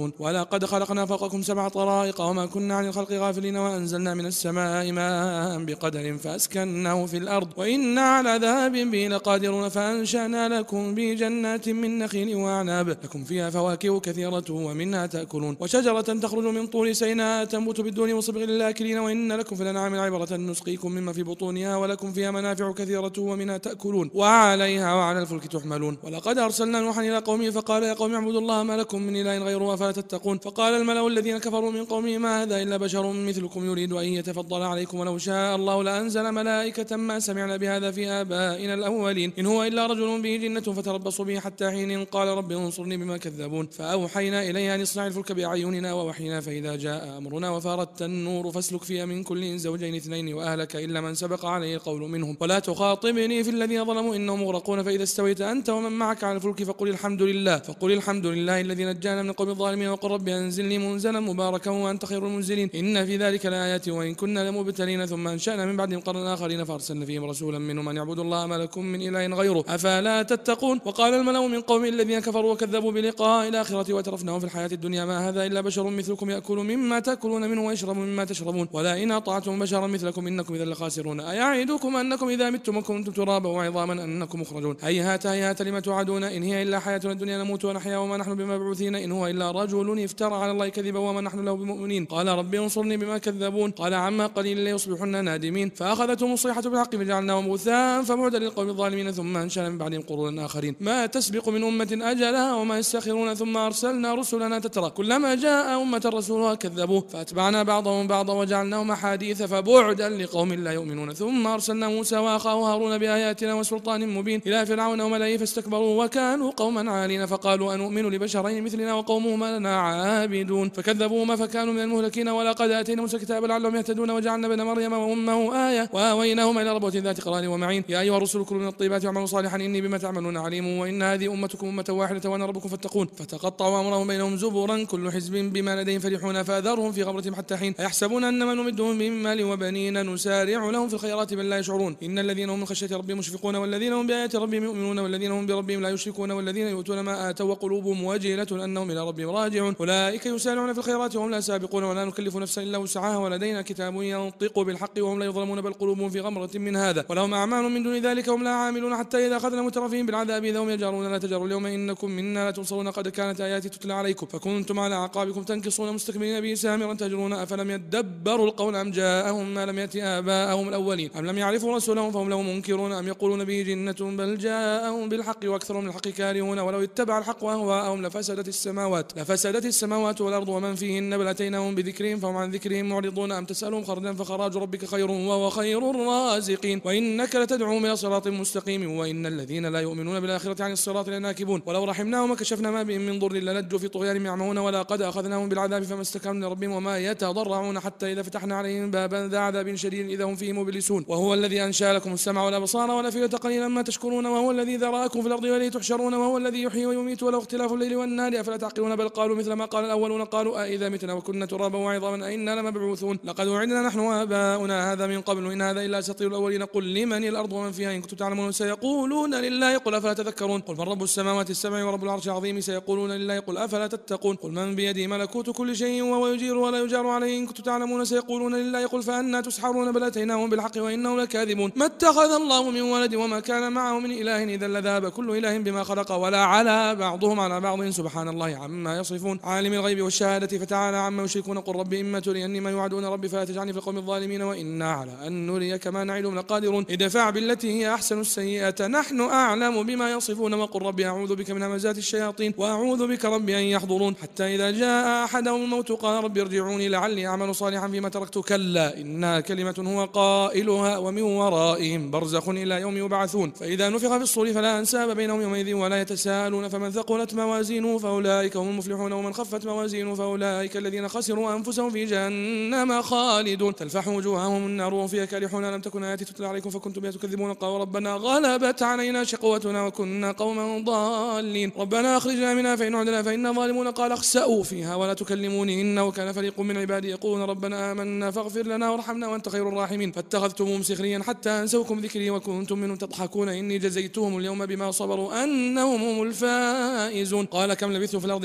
تنظرون ولقد خلقنا فوقكم سبع طرائق وما كنا عن الخلق غافلين وأنزلنا من السماء ماء بقدر فأسكناه في الأرض وإنا على ذهاب به لقادرون فأنشأنا لكم به جنات من نخيل وأعناب لكم فيها فواكه كثيرة ومنها تأكلون وشجرة تخرج من طور سيناء تنبت بالدون وصبغ للآكلين وإن لكم في الأنعام عبرة نسقيكم مما في بطونها ولكم فيها منافع كثيرة ومنها تأكلون وعليها وعلى الفلك تحملون ولقد أرسلنا نوحا إلى قومه فقال يا قوم اعبدوا الله ما لكم من إله غيره أفلا تتقون فقال الملأ الذين كفروا من قومه ما هذا إلا بشر مثلكم يريد أن يتفضل عليكم ولو شاء الله لأنزل ملائكة ما سمعنا بهذا في آبائنا الأولين إن هو إلا رجل به جنة فتربصوا به حتى حين قال رب انصرني بما كذبون فأوحينا إليه أن اصنع الفلك بأعيننا ووحينا فإذا جاء أمرنا وفارت النور فاسلك فيها من كل زوجين اثنين وأهلك إلا من سبق عليه القول منهم ولا تخاطبني في الذين ظلموا إنهم مغرقون فإذا استويت أنت ومن معك على الفلك فقل الحمد لله فقل الحمد لله الذي نجانا من القوم الظالمين وقل رب أنزلني منزلا مباركا وأنت خير المنزلين إن في ذلك لآيات وإن كنا لمبتلين ثم أنشأنا من بعدهم قرنا آخرين فأرسلنا فيهم رسولا منهم أن يعبدوا الله ما لكم من إله غيره أفلا تتقون وقال الملأ من قوم الذين كفروا وكذبوا بلقاء الآخرة وترفناهم في الحياة الدنيا ما هذا إلا بشر مثلكم يأكل مما تأكلون منه ويشرب مما تشربون ولا إن أطعتم بشرا مثلكم إنكم إذا لخاسرون أيعدكم أنكم إذا متم وكنتم ترابا وعظاما أنكم مخرجون هيهات هيهات لما توعدون إن هي إلا حياتنا الدنيا نموت ونحيا وما نحن بمبعوثين إن هو إلا رجل افترى على الله كذبا وما نحن له بمؤمنين قال رب انصرني بما كذبون قال عما قليل ليصبحن نادمين فأخذتهم الصيحة بالحق فجعلناهم غثاء فبعدا للقوم الظالمين ثم أنشأنا من بعدهم قرونا آخرين ما تسبق من أمة أجلها وما يستأخرون ثم أرسلنا رسلنا تترى كلما جاء أمة رسولها كذبوه فأتبعنا بعضهم بعضا وجعلناهم أحاديث فبعدا لقوم لا يؤمنون ثم أرسلنا موسى وأخاه هارون بآياتنا وسلطان مبين إلى فرعون وملئه فاستكبروا وكانوا قوما عالين فقالوا أنؤمن لبشرين مثلنا وقومهما لنا عابدون فكذبوهما فكانوا من المهلكين ولقد آتينا موسى الكتاب لعلهم يهتدون وجعلنا ابن مريم وأمه آية وآويناهما إلى ربوة ذات قرار ومعين يا أيها الرسل كلوا من الطيبات واعملوا صالحا إني بما تعملون عليم وإن هذه أمتكم أمة واحدة وأنا ربكم فاتقون فتقطعوا أمرهم بينهم زبرا كل حزب بما لديهم فرحون فأذرهم في غمرتهم حتى حين أيحسبون أن ما نمدهم من مال وبنين نسارع لهم في الخيرات بل لا يشعرون إن الذين هم من خشية ربهم مشفقون والذين هم بآيات ربهم يؤمنون والذين هم بربهم لا يشركون والذين يؤتون ما آتوا وقلوبهم وجلة أنهم إلى ربهم راجعون أولئك يسارعون في الخيرات وهم لا سابقون ولا نكلف نفسا إلا وسعها ولدينا كتاب ينطق بالحق وهم لا يظلمون بل قلوبهم في غمرة من هذا ولهم أعمال من دون ذلك هم لا عاملون حتى إذا أخذنا مترفين بالعذاب إذا هم يجارون لا تجاروا اليوم إنكم منا لا تنصرون قد كانت آياتي تتلى عليكم فكنتم على أعقابكم تنكصون مستكبرين به سامرا تجرون أفلم يدبروا القول أم جاءهم ما لم يأت آباءهم الأولين أم لم يعرفوا رسولهم فهم له منكرون أم يقولون به جنة بل جاءهم بالحق وأكثرهم للحق كارهون ولو اتبع الحق أهواءهم لفسدت السماوات لفسدت السماوات والأرض ومن فيهن بل أتيناهم بذكرهم فهم عن ذكرهم معرضون أم تسألهم خرجا فخراج ربك خير وهو خير الرازقين وإنك لتدعوهم إلى صراط مستقيم وإن الذين لا يؤمنون بالآخرة عن الصراط لناكبون ولو رحمناهم وكشفنا ما بهم من ضر للجوا في طغيانهم يعمهون ولقد أخذناهم بالعذاب فما استكانوا لربهم وما يتضرعون حتى إذا فتحنا عليهم بابا ذا عذاب شديد إذا هم فيه مبلسون وهو الذي أنشأ لكم السمع والأبصار والأفئدة قليلا ما تشكرون وهو الذي ذرأكم في الأرض وإليه تحشرون وهو الذي يحيي ويميت وله اختلاف الليل والنهار أفلا تعقلون بل قالوا مثل ما قال الأولون قالوا أإذا متنا وكنا ترابا وعظاما أئنا لمبعوثون لقد وعدنا نحن وآباؤنا هذا من قبل إن هذا إلا أساطير الأولين قل لمن الأرض ومن فيها إن كنتم تعلمون سيقولون لله قل أفلا تذكرون قل من رب السماوات السبع ورب العرش العظيم سيقولون لله قل أفلا تتقون قل من بيده ملكوت كل شيء وهو يجير ولا يجار عليه إن كنتم تعلمون سيقولون لله قل فأنا تسحرون بل أتيناهم بالحق وإنهم لكاذبون ما اتخذ الله من ولد وما كان معه من إله إذا لذهب كل إله بما خلق ولا على بعضهم على بعض سبحان الله عما يصفون عالم الغيب والشهادة فتعالى عما يشركون قل رب إما تريني ما يوعدون ربي فلا تجعلني في القوم الظالمين وإنا على أن نريك ما نعدهم لقادرون ادفع بالتي هي أحسن السيئة نحن أعلم بما يصفون وقل ربي أعوذ بك من همزات الشياطين وأعوذ بك ربي أن يحضرون حتى إذا جاء أحدهم الموت قال ربي ارجعوني لعلي أعمل صالحا فيما تركت كلا إنها كلمة هو قائلها ومن ورائهم برزخ إلى يوم يبعثون فإذا نفخ في الصور فلا أنساب بينهم يومئذ ولا يتساءلون فمن ثقلت موازينه فأولئك هم المفلحون ومن خفت موازينه فأولئك الذين خسروا أنفسهم في جهنم خالدون تلفح وجوههم النار وهم فيها كالحون لم تكن آياتي تتلى عليكم فكنتم بها تكذبون قالوا ربنا غلبت علينا شقوتنا وكنا قوما ضالين ربنا أخرجنا منها فإن عدنا فإنا ظالمون قال اخسأوا فيها ولا تكلموني إنه كان فريق من عبادي يقولون ربنا آمنا فاغفر لنا وارحمنا وأنت خير الراحمين فاتخذتموهم سخريا حتى أنسوكم ذكري وكنتم منهم تضحكون إني جزيتهم اليوم بما صبروا أنهم هم الفائزون قال كم لبثتم في الأرض عدد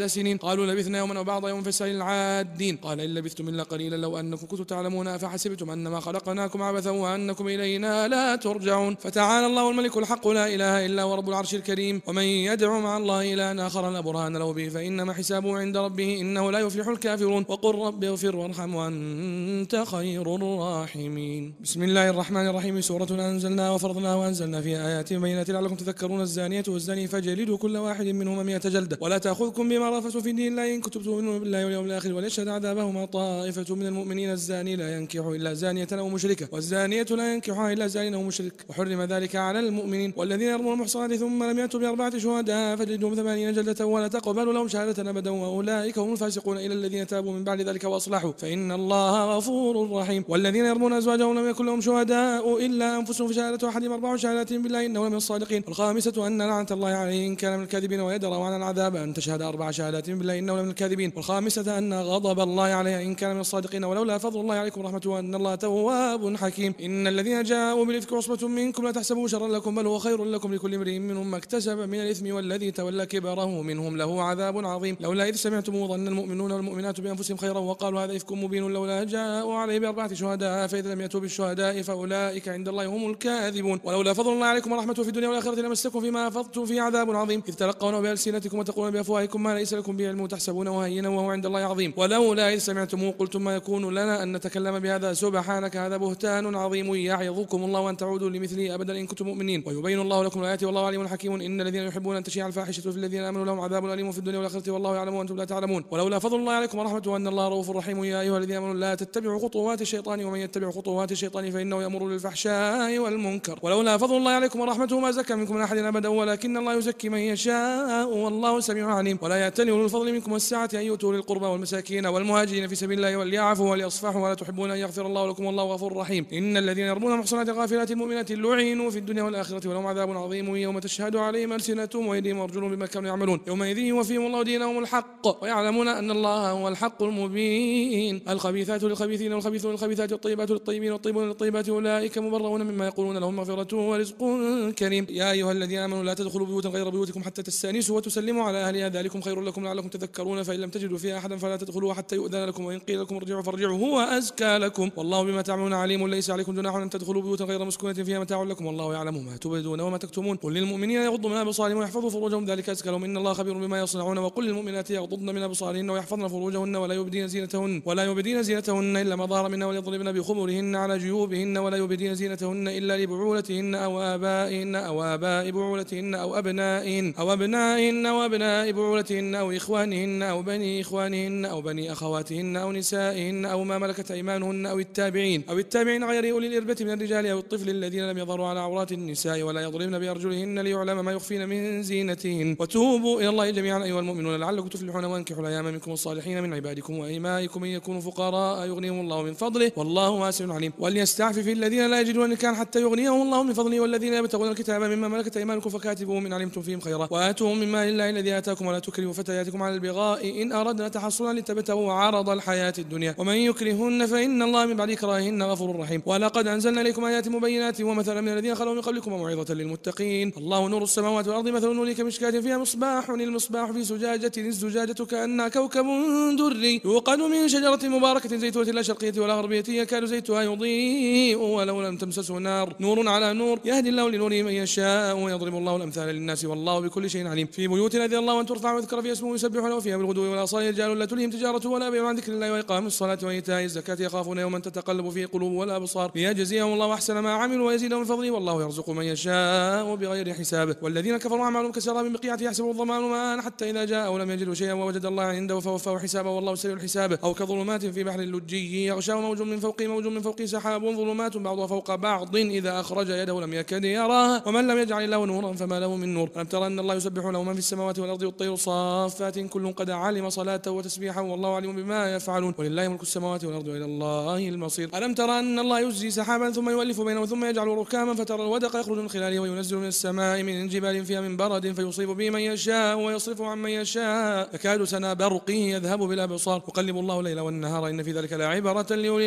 عدد سنين. قالوا لبثنا يوما أو بعض يوم فاسأل العادين. قال إن لبثتم إلا قليلا لو أنكم كنتم تعلمون أفحسبتم أنما خلقناكم عبثا وأنكم إلينا لا ترجعون. فتعالى الله الملك الحق لا إله إلا هو رب العرش الكريم. ومن يدعو مع الله إلها آخر لا برهان له به فإنما حسابه عند ربه إنه لا يفلح الكافرون. وقل رب اغفر وارحم وأنت خير الراحمين. بسم الله الرحمن الرحيم. سورة أنزلناها وفرضناها وأنزلنا فيها آيات بينات لعلكم تذكرون. الزانية والزاني فجلدوا كل واحد منهما مئة جلدة ولا تأخذكم بما رأفتم في دين الله إن كنتم تؤمنون بالله واليوم الآخر وليشهد عذابهما طائفة من المؤمنين. الزاني لا ينكح إلا زانية أو مشركة والزانية لا ينكحها إلا زان أو مشرك وحرم ذلك على المؤمنين. والذين يرمون المحصنات ثم لم يأتوا بأربعة شهداء فجلدوهم ثمانين جلدة ولا تقبلوا لهم شهادة أبدا وأولئك هم الفاسقون إلا الذين تابوا من بعد ذلك وأصلحوا فإن الله غفور رحيم. والذين يرمون أزواجهم لم يكن لهم شهداء إلا أنفسهم فشهادة أحدهم أربع شهادات بالله إنه لمن الصادقين. والخامسة أن لعنة الله عليه إن كان من الكاذبين ويدرأ عن العذاب أن تشهد أربع شهادات بالله إنه لمن الكاذبين. والخامسة أن غضب الله عليها إن كان من الصادقين ولولا فضل الله عليكم ورحمته أن الله تواب حكيم. إن الذين جاءوا بالإفك عصبة منكم لا تحسبوا شرا لكم بل هو خير لكم لكل امرئ منهم ما اكتسب من الإثم والذي تولى كبره منهم له عذاب عظيم. لولا إذ سمعتموه ظن المؤمنون والمؤمنات بأنفسهم خيرا وقالوا هذا إفك مبين لولا جاءوا عليه بأربعة شهداء فإذا لم يأتوا بالشهداء فأولئك عند الله هم الكاذبون. ولولا فضل الله عليكم ورحمته في الدنيا والآخرة لمسكم فيما أفضتم فيه عذاب عظيم إذ تلقون بألسنتكم وتقولون بأفواهكم ما ليس لكم به علم تحسبونه هينا وهو عند الله عظيم. ولولا إذ سمعتموه قلتم ما يكون لنا أن نتكلم بهذا سبحانك هذا بهتان عظيم يعظكم الله أن تعودوا لمثله أبدا إن كنتم مؤمنين ويبين الله لكم الآيات والله عليم حكيم. إن الذين يحبون أن تشيع الفاحشة في الذين آمنوا لهم عذاب أليم في الدنيا والآخرة والله يعلم وأنتم لا تعلمون. ولولا فضل الله عليكم ورحمته أن الله رؤوف رحيم يا أيها الذين آمنوا لا تتبعوا خطوات الشيطان ومن يتبع خطوات الشيطان فإنه يأمر بالفحشاء والمنكر. ولولا فضل الله عليكم ورحمته ما زكى منكم من أحد أبدا ولكن الله يزكي من يشاء والله سميع عليم. ولا يأتل أولو الفضل منكم والسعة أن يؤتوا للقربى والمساكين والمهاجرين في سبيل الله وليعفوا وليصفحوا ولا تحبون أن يغفر الله لكم والله غفور رحيم. إن الذين يرمون المحصنات الغافلات المؤمنات لعنوا في الدنيا والآخرة ولهم عذاب عظيم يوم تشهد عليهم ألسنتهم وأيديهم وأرجلهم بما كانوا يعملون يومئذ يوفيهم الله دينهم الحق ويعلمون أن الله هو الحق المبين. الخبيثات للخبيثين والخبيثون للخبيثات والطيبات للطيبين والطيبون للطيبات أولئك مبرؤون مما يقولون لهم مغفرة ورزق كريم. يا أيها الذين آمنوا لا تدخلوا بيوتا غير بيوتكم حتى تستأنسوا وتسلموا على أهلها ذلكم خير لكم لعلكم تذكرون. فإن لم تجدوا فيها أحدا فلا تدخلوا حتى يؤذن لكم وإن قيل لكم ارجعوا فارجعوا هو أزكى لكم والله بما تعملون عليم. ليس عليكم جناح أن تدخلوا بيوتا غير مسكونة فيها متاع لكم والله يعلم ما تبدون وما تكتمون. قل للمؤمنين يغضوا من أبصارهم ويحفظوا فروجهم ذلك أزكى لهم إن الله خبير بما يصنعون. وقل للمؤمنات يغضضن من أبصارهن ويحفظن فروجهن ولا يبدين زينتهن ولا يبدين زينتهن إلا ما ظهر منها وليضربن بخمرهن على جيوبهن ولا يبدين زينتهن إلا لبعولتهن أو آبائهن أو آباء بعولتهن أو أبنائهن أو أبنائهن أو أبناء بعولتهن أو إخوانهن أو بني إخوانهن أو بني أخواتهن أو نسائهن أو ما ملكت أيمانهن أو التابعين أو التابعين غير أولي الإربة من الرجال أو الطفل الذين لم يظهروا على عورات النساء ولا يضربن بأرجلهن ليعلم ما يخفين من زينتهن. وتوبوا إلى الله جميعا أيها المؤمنون لعلكم تفلحون وانكحوا الأيام منكم الصالحين من عبادكم وإمائكم إن يكونوا فقراء يغنيهم الله من فضله والله واسع عليم. وليستعفف الذين لا يجدون نكاحا حتى يغنيهم الله من فضله والذين يبتغون الكتاب مما ملكت أيمانكم فكاتبوهم إن علمتم فيهم خيرا وآتوهم مما لله الذي آتاكم ولا تكرهوا فتياتكم على البغاء إن أردنا تحصنا لتبتغوا عرض الحياة الدنيا ومن يكرهن فإن الله من بعد إكراههن غفور رحيم. ولقد أنزلنا إليكم آيات مبينات ومثلا من الذين خلوا من قبلكم وموعظة للمتقين. الله نور السماوات والأرض مثل نوره كمشكاة فيها مصباح المصباح في زجاجة الزجاجة كأنها كوكب دري يوقد من شجرة مباركة زيتونة لا شرقية ولا غربية يكاد زيتها يضيء ولو لم تمسسه نار نور على نور يهدي الله لنوره من يشاء ويضرب الله الأمثال للناس والله بكل شيء عليم. في بيوت أذن الله أن ترفع ويذكر فيها اسمه يسبح له فيها بالغدو والآصال رجال لا تلهيهم تجارة ولا بيع عن ذكر الله وإقام الصلاة وإيتاء الزكاة يخافون يوما تتقلب فيه القلوب والأبصار ليجزيهم الله أحسن ما عملوا ويزيدهم من فضله والله يرزق من يشاء بغير حساب. والذين كفروا أعمالهم كسراب بقيعة يحسبه الظمآن ماء حتى إذا جاء ولم يجدوا شيئا ووجد الله عنده فوفاه حسابه والله سريع الحساب. أو كظلمات في بحر اللجي يغشاه موج من فوقه موج من فوقه سحاب ظلمات بعضها فوق بعض إذا أخرج يده لم يكد يراها ومن لم يجعل الله نورا فما له من نور. ألم ترى أن الله يسبح له من في السماوات والأرض والطير صافات كل قد علم صلاته وتسبيحه والله عليم بما يفعلون ولله ملك السماوات والأرض وإلى الله المصير. ألم ترى أن الله يزجي سحابا ثم يؤلف بينه ثم يجعل ركاما فترى الودق يخرج من خلاله وينزل من السماء من جبال فيها من برد فيصيب به من يشاء ويصرفه عن من يشاء يكاد سنا برقه يذهب بالأبصار يقلب الله الليل والنهار إن في ذلك لعبرة لأولي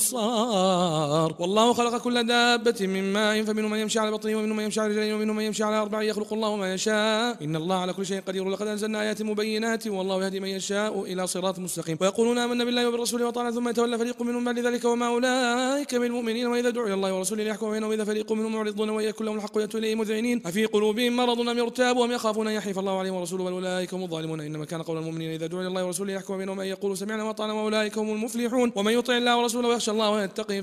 الأبصار. والله خلق كل دابة من ماء فمنهم من يمشي على بطنه ومنهم من يمشي على رجلين ومنهم من يمشي على أربع يخلق الله ما يشاء إن الله على كل شيء قدير. لقد أنزلنا آيات مبينات والله يهدي من يشاء إلى صراط مستقيم. ويقولون آمنا بالله وبالرسول وأطعنا ثم يتولى فريق منهم بعد ذلك وما أولئك بالمؤمنين وإذا دعوا إلى الله ورسوله ليحكم بينهم إذا فريق منهم معرضون ويكن لهم الحق يأتوا إليه مذعنين أفي قلوبهم مرض أم يرتابوا أم يخافون أن يحيف الله عليهم ورسوله بل أولئك هم الظالمون. إنما كان قول المؤمنين إذا دعوا إلى الله ورسوله ليحكم بينهم أن يقولوا سمعنا وأطعنا وأولئك هم المفلحون. ومن يطع الله ورسوله ويخشى الله ويتقي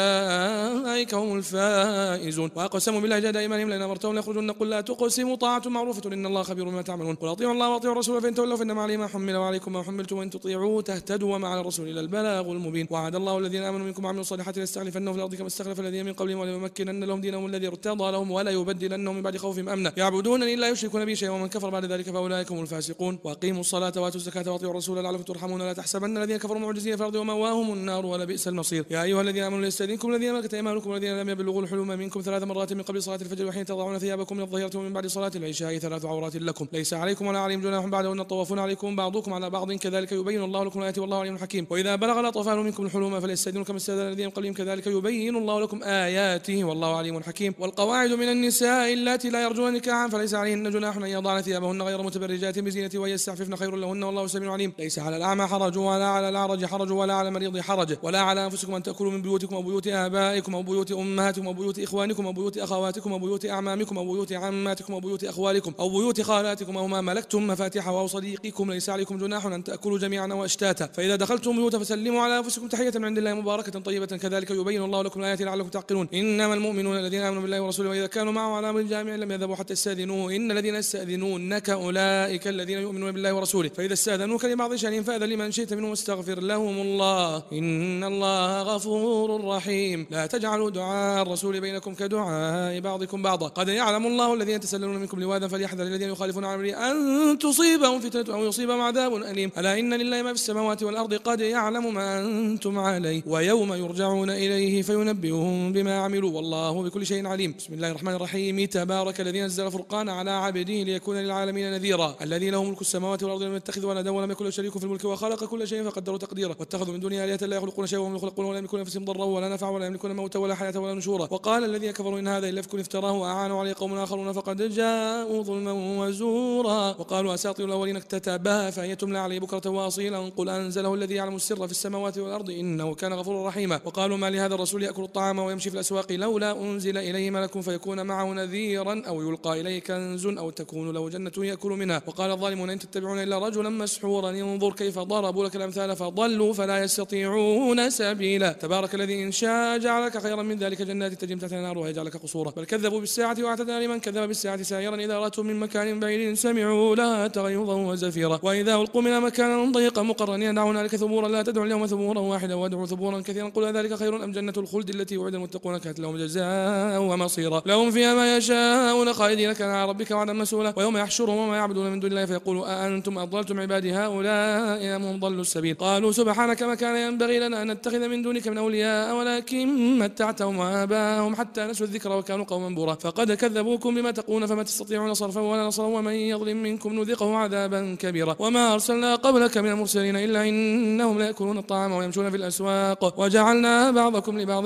فأولئك هم الفائزون. وأقسموا بالله جهد أيمانهم لئن أمرتهم ليخرجن قل لا تقسموا طاعة معروفة إن الله خبير بما تعملون. قل أطيعوا الله وأطيعوا الرسول فإن تولوا فإنما عليه ما حمل وعليكم ما حملتم وإن تطيعوه تهتدوا وما على الرسول إلا البلاغ المبين. وعد الله الذين آمنوا منكم وعملوا الصالحات ليستخلفنهم في الأرض كما استخلف الذين من قبلهم وليمكنن لهم دينهم الذي ارتضى لهم ولا يبدلنهم من بعد خوفهم أمنا يعبدونني لا يشركون بي شيئا ومن كفر بعد ذلك فأولئك هم الفاسقون. وأقيموا الصلاة وآتوا الزكاة وأطيعوا الرسول لعلكم ترحمون. لا تحسبن الذين كفروا معجزين في الأرض ومأواهم النار ولبئس المصير. يا أيها الذين آمنوا ليستأذنكم الذين ملكت أيمانكم والذين لم يبلغوا الحلم منكم ثلاث مرات من قبل صلاة الفجر وحين تضعون ثيابكم من الظهيرة ومن بعد صلاة العشاء ثلاث عورات لكم ليس عليكم ولا عليهم جناح بعدهن الطوافون عليكم بعضكم على بعض كذلك يبين الله لكم الآيات والله عليم حكيم. وإذا بلغ الأطفال منكم الحلم فليستأذنوا كما استأذن الذين من قبلهم كذلك يبين الله لكم آياته والله عليم حكيم. والقواعد من النساء اللاتي لا يرجون نكاحا فليس عليهن جناح أن يضعن ثيابهن غير متبرجات بزينة ويستعففن خير لهن والله سميع عليم. ليس على الأعمى حرج ولا على الأعرج حرج ولا على المريض حرج ولا على أنفسكم أن تأكلوا من بيوتكم أو بيوت آبائكم أو بيوت أمهاتكم أو بيوت إخوانكم أو بيوت أخواتكم أو بيوت أعمامكم أو بيوت عماتكم أو بيوت أخوالكم أو بيوت خالاتكم أو ما ملكتم مفاتحه أو صديقكم ليس عليكم جناح أن تأكلوا جميعا وأشتاتا فإذا دخلتم بيوت فسلموا على أنفسكم تحية من عند الله مباركة طيبة كذلك يبين الله لكم الآيات لعلكم تعقلون. إنما المؤمنون الذين آمنوا بالله ورسوله وإذا كانوا معه على أمر جامع لم يذهبوا حتى يستأذنوه إن الذين يستأذنونك أولئك الذين يؤمنون بالله ورسوله فإذا استأذنوك لبعض شأنهم فأذن لمن شئت منهم واستغفر لهم الله إن الله غفور رحيم. لا تجعلوا دعاء الرسول بينكم كدعاء بعضكم بعضا قد يعلم الله الذين يتسللون منكم لواذا فليحذر الذين يخالفون عن أمره أن تصيبهم فتنة أو يصيبهم عذاب أليم. ألا إن لله ما في السماوات والأرض قد يعلم ما أنتم عليه ويوم يرجعون إليه فينبئهم بما عملوا والله بكل شيء عليم. بسم الله الرحمن الرحيم. تبارك الذي نزل الفرقان على عبده ليكون للعالمين نذيرا الذي له ملك السماوات والأرض لم يتخذ ولدا ولم يكن له شريك في الملك وخلق كل شيء فقدره تقديرا واتخذوا من دونه آلهة لا يخلقون شيئا وهم يخلقون ولا يملكون أنفسهم ضرا ولا نفعا ولا يملكون موتا ولا حياة ولا نشورا. وقال الذين كفروا إن هذا إلا إفك افتراه وأعانوا عليه قوم آخرون فقد جاءوا ظلما وزورا. وقالوا أساطير الأولين اكتتبها فهي تملى عليه بكرة وأصيلا قل أنزله الذي يعلم السر في السماوات والأرض إنه كان غفورا رحيما. وقالوا ما لهذا الرسول يأكل الطعام ويمشي في الأسواق لولا أنزل إليه ملك فيكون معه نذيرا أو يلقى إليه كنز أو تكون له جنة يأكل منها. وقال الظالمون إن تتبعون إلا رجلا مسحورا ينظر كيف ضربوا لك الأمثال فضلوا فلا يستطيعون سبيلا. تبارك الذي إن شاء جعلك خيرا من ذلك جنات تجري من تحتها الأنهار ويجعلك قصورا. بل كذبوا بالساعة وأعتدنا لمن كذب بالساعة سائرا إذا رأتهم من مكان بعيد سمعوا لها تغيظا وزفيرا وإذا ألقوا من مكان ضيقا مقرنين دعوا هنالك ثبورا لا تدعوا اليوم ثبورا واحدا وادعوا ثبورا كثيرا قل ذلك خير أم جنة الخلد التي وعد المتقون كانت لهم جزاء ومصيرا لهم فيها ما يشاءون خالدين كان على ربك وعدا مسؤولا. ويوم يحشرهم وما يعبدون من دون الله فيقولوا أأنتم أضللتم عبادي هؤلاء أم هم ضلوا السبيل قالوا سبحانك ما كان ينبغي لنا أن نتخذ من دونك من أولياء ولكن متعتهم وآباءهم حتى نسوا الذكر وكانوا قوما بورا فقد كذبوكم بما تقولون فما تستطيعون صرفا ولا نصرا ومن يظلم منكم نذقه عذابا كبيرا. وما أرسلنا قبلك من المرسلين إلا إنهم ليأكلون الطعام ويمشون في الأسواق وجعلنا بعضكم لبعض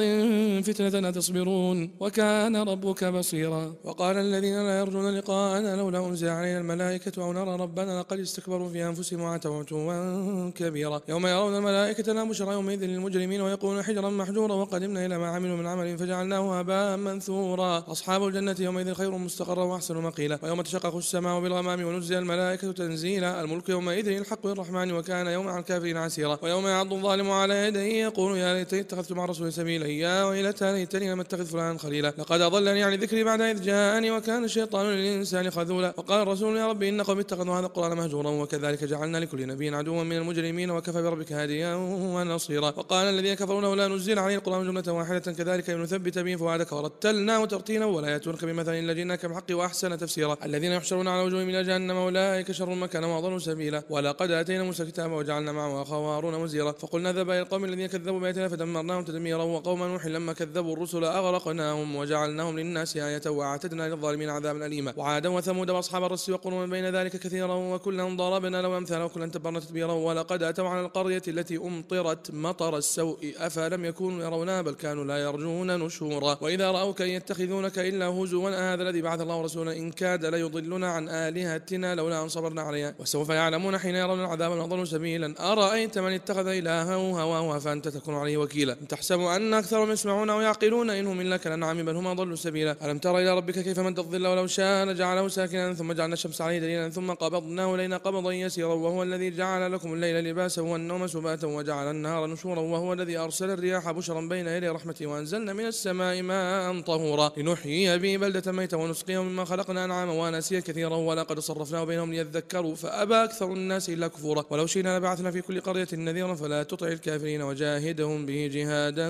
فتنة تصبرون وكان ربك بصيرا. وقال الذين لا يرجون لقاءنا لولا أنزل علينا الملائكة أو نرى ربنا لقد استكبروا في أنفسهم وعتوا عتوا كبيرا. يوم يرون الملائكة لا بشرى يومئذ للمجرمين ويقولون حجرا محجورا وقدمنا إلى ما عملوا من عمل فجعلناه هباء منثورا. أصحاب الجنة يومئذ خير مستقرا وأحسن مقيلا. ويوم تشقق السماء بالغمام ونزل الملائكة تنزيلا الملك يومئذ الحق للرحمن وكان يوما على الكافرين عسيرا. ويوم يعض الظالم على يديه يقول يا ليتني اتخذت مع الرسول سبيلا يا ويلتى ليتني لم اتخذ فلانا خليلا لقد أضلني عن ذكري بعد إذ جاءني وكان الشيطان للإنسان خذولا. وقال الرسول يا رب إن قومي اتخذوا هذا القرآن مهجورا وكذلك جعلنا لكل نبي عدوا من المجرمين وكفى بربك هاديا ونصيرا. وقال الذين كفروا لولا نزل عليه القرآن جملة واحدة كذلك لنثبت به فؤادك ورتلناه ترتيلا ولا يأتونك بمثل إلا جئناك بالحق وأحسن تفسيرا. الذين يحشرون على وجوههم إلى جهنم أولئك شر مكانا وأضل سبيلا. ولقد آتينا موسى الكتاب وجعلنا معه أخاه هارون وزيرا فقلنا اذهبا إلى القوم الذين كذبوا بآياتنا فدمرناهم تدميرا. وقوم نوح لما كذبوا الرسل أغرقناهم وجعلناهم للناس آية وأعتدنا للظالمين عذابا أليما. وعادا وثمود وأصحاب الرس وقرون بين ذلك كثيرا وكلا ضربنا له أمثالا وكلا تبرنا تتبيرا. ولقد أتوا على القرية التي أمطرت مطر السوء أفلم يكونوا يرونها بل كانوا لا يرجون نشورا. وإذا رأوك يتخذونك إلا هزوا هذا الذي بعث الله رسولا إن كاد ليضلنا عن آلهتنا لولا أن صبرنا عليها، وسوف يعلمون حين يرون العذاب من أضل سبيلا. أرأيت من اتخذ إلهه هواه أفأنت تكون عليه وكيلا؟ أم تحسب أن أكثرهم يسمعون أو يعقلون؟ إنهم إلا كالأنعام بل هم أضل سبيلا. ألم تر إلى ربك كيف مد الظل ولو شاء لجعله ساكنا ثم جعلنا الشمس عليه دليلا ثم قبضناه إلينا قبضا يسيرا. وهو الذي جعل لكم الليل لباسا والنوم سباتا وجعل النهار نشورا. وهو الذي أرسل الرياح بشرا بين يدي رحمته وأنزلنا من السماء ماء طهورا لنحيي به بلدة ميتا ونسقيه مما خلقنا أنعاما وأناسيا كثيرا ولقد صرفناه بينهم ليذكروا فأبى أكثر الناس إلا كفورا. ولو شئنا لبعثنا في كل قرية نذيرا فلا تطع الكافرين وجاهدهم به جهادا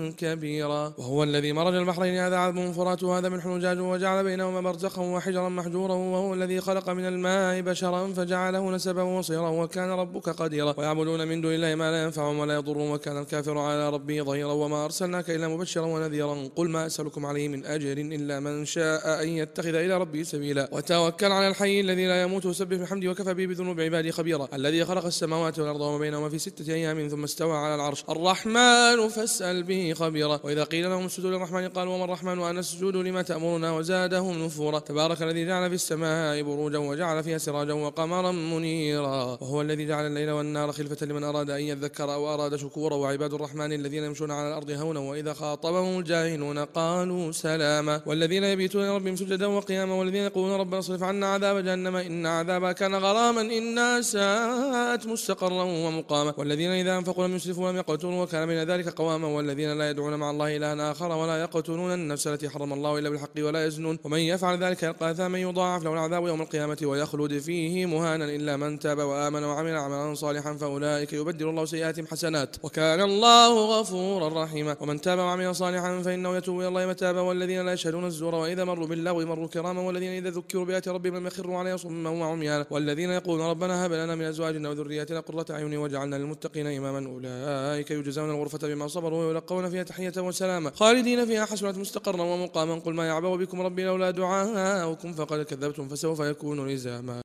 كبيرا. وهو الذي مرج البحرين هذا عذب فرات وهذا ملح أجاج وجعل بينهما برزخا وحجرا محجورا. وهو الذي خلق من الماء بشرا فجعله نسبا وصيرا وكان ربك قديرا. ويعبدون من دون الله ما لا ينفعهم ولا يضرهم وكان الكافر على ربه ظهيرا. وما أرسلناك إلا مبشرا ونذيرا. قل ما أسألكم عليه من أجر إلا من شاء أن يتخذ إلى ربه سبيلا. وتوكل على الحي الذي لا يموت وسبح بحمده وكفى به بذنوب عباده خبيرا. الذي خلق السماوات والأرض وما بينهما في ستة أيام ثم استوى على العرش الرحمن فاسأل به خبيرا. وإذا قيل لهم اسجدوا للرحمن قالوا وما الرحمن وأنا أسجد لما تأمرنا وزادهم نفورا. تبارك الذي جعل في السماء بروجا وجعل فيها سراجا وقمرا منيرا. وهو الذي جعل الليل والنهار خلفة لمن أراد أن يذكر أو أراد شكورا. وعباد الرحمن الذين يمشون على الأرض هونا وإذا خاطبهم الجاهلون قالوا سلاما. والذين يبيتون لربهم سجدا وقياما. والذين يقولون ربنا اصرف عنا عذاب جهنم إن عذابها كان غراما إنها ساءت مستقرا ومقاما. والذين إذا أنفقوا لم يسرفوا ولم يقتروا وكان بين ذلك قواما. والذين لا يدعون مع الله إلها آخر ولا يقتلون النفس التي حرم الله إلا بالحق ولا يزنون ومن يفعل ذلك يلقى أثاما يضاعف له العذاب يوم القيامة ويخلد فيه مهانا إلا من تاب وآمن وعمل عملا صالحا فأولئك يبدل الله سيئاتهم حسنات وكان الله غفورا رحيما. ومن تاب وعمل صالحا فإنه يتوب إلى الله متابا. والذين لا يشهدون الزور وإذا مروا باللغو مروا كراما. والذين إذا ذكروا بآيات ربهم لم يخروا عليها صما وعميانا. والذين يقولون ربنا هب لنا من أزواجنا وذرياتنا قرة أعين واجعلنا للمتقين إماما. أولئك يجزون الغرفة بما صبروا ويلقون فيها تحية وسلاما خالدين فيها حسنت مستقرا ومقاما. قل ما يعبأ بكم ربي لولا دعاؤكم فقد كذبتم فسوف يكون لزاما.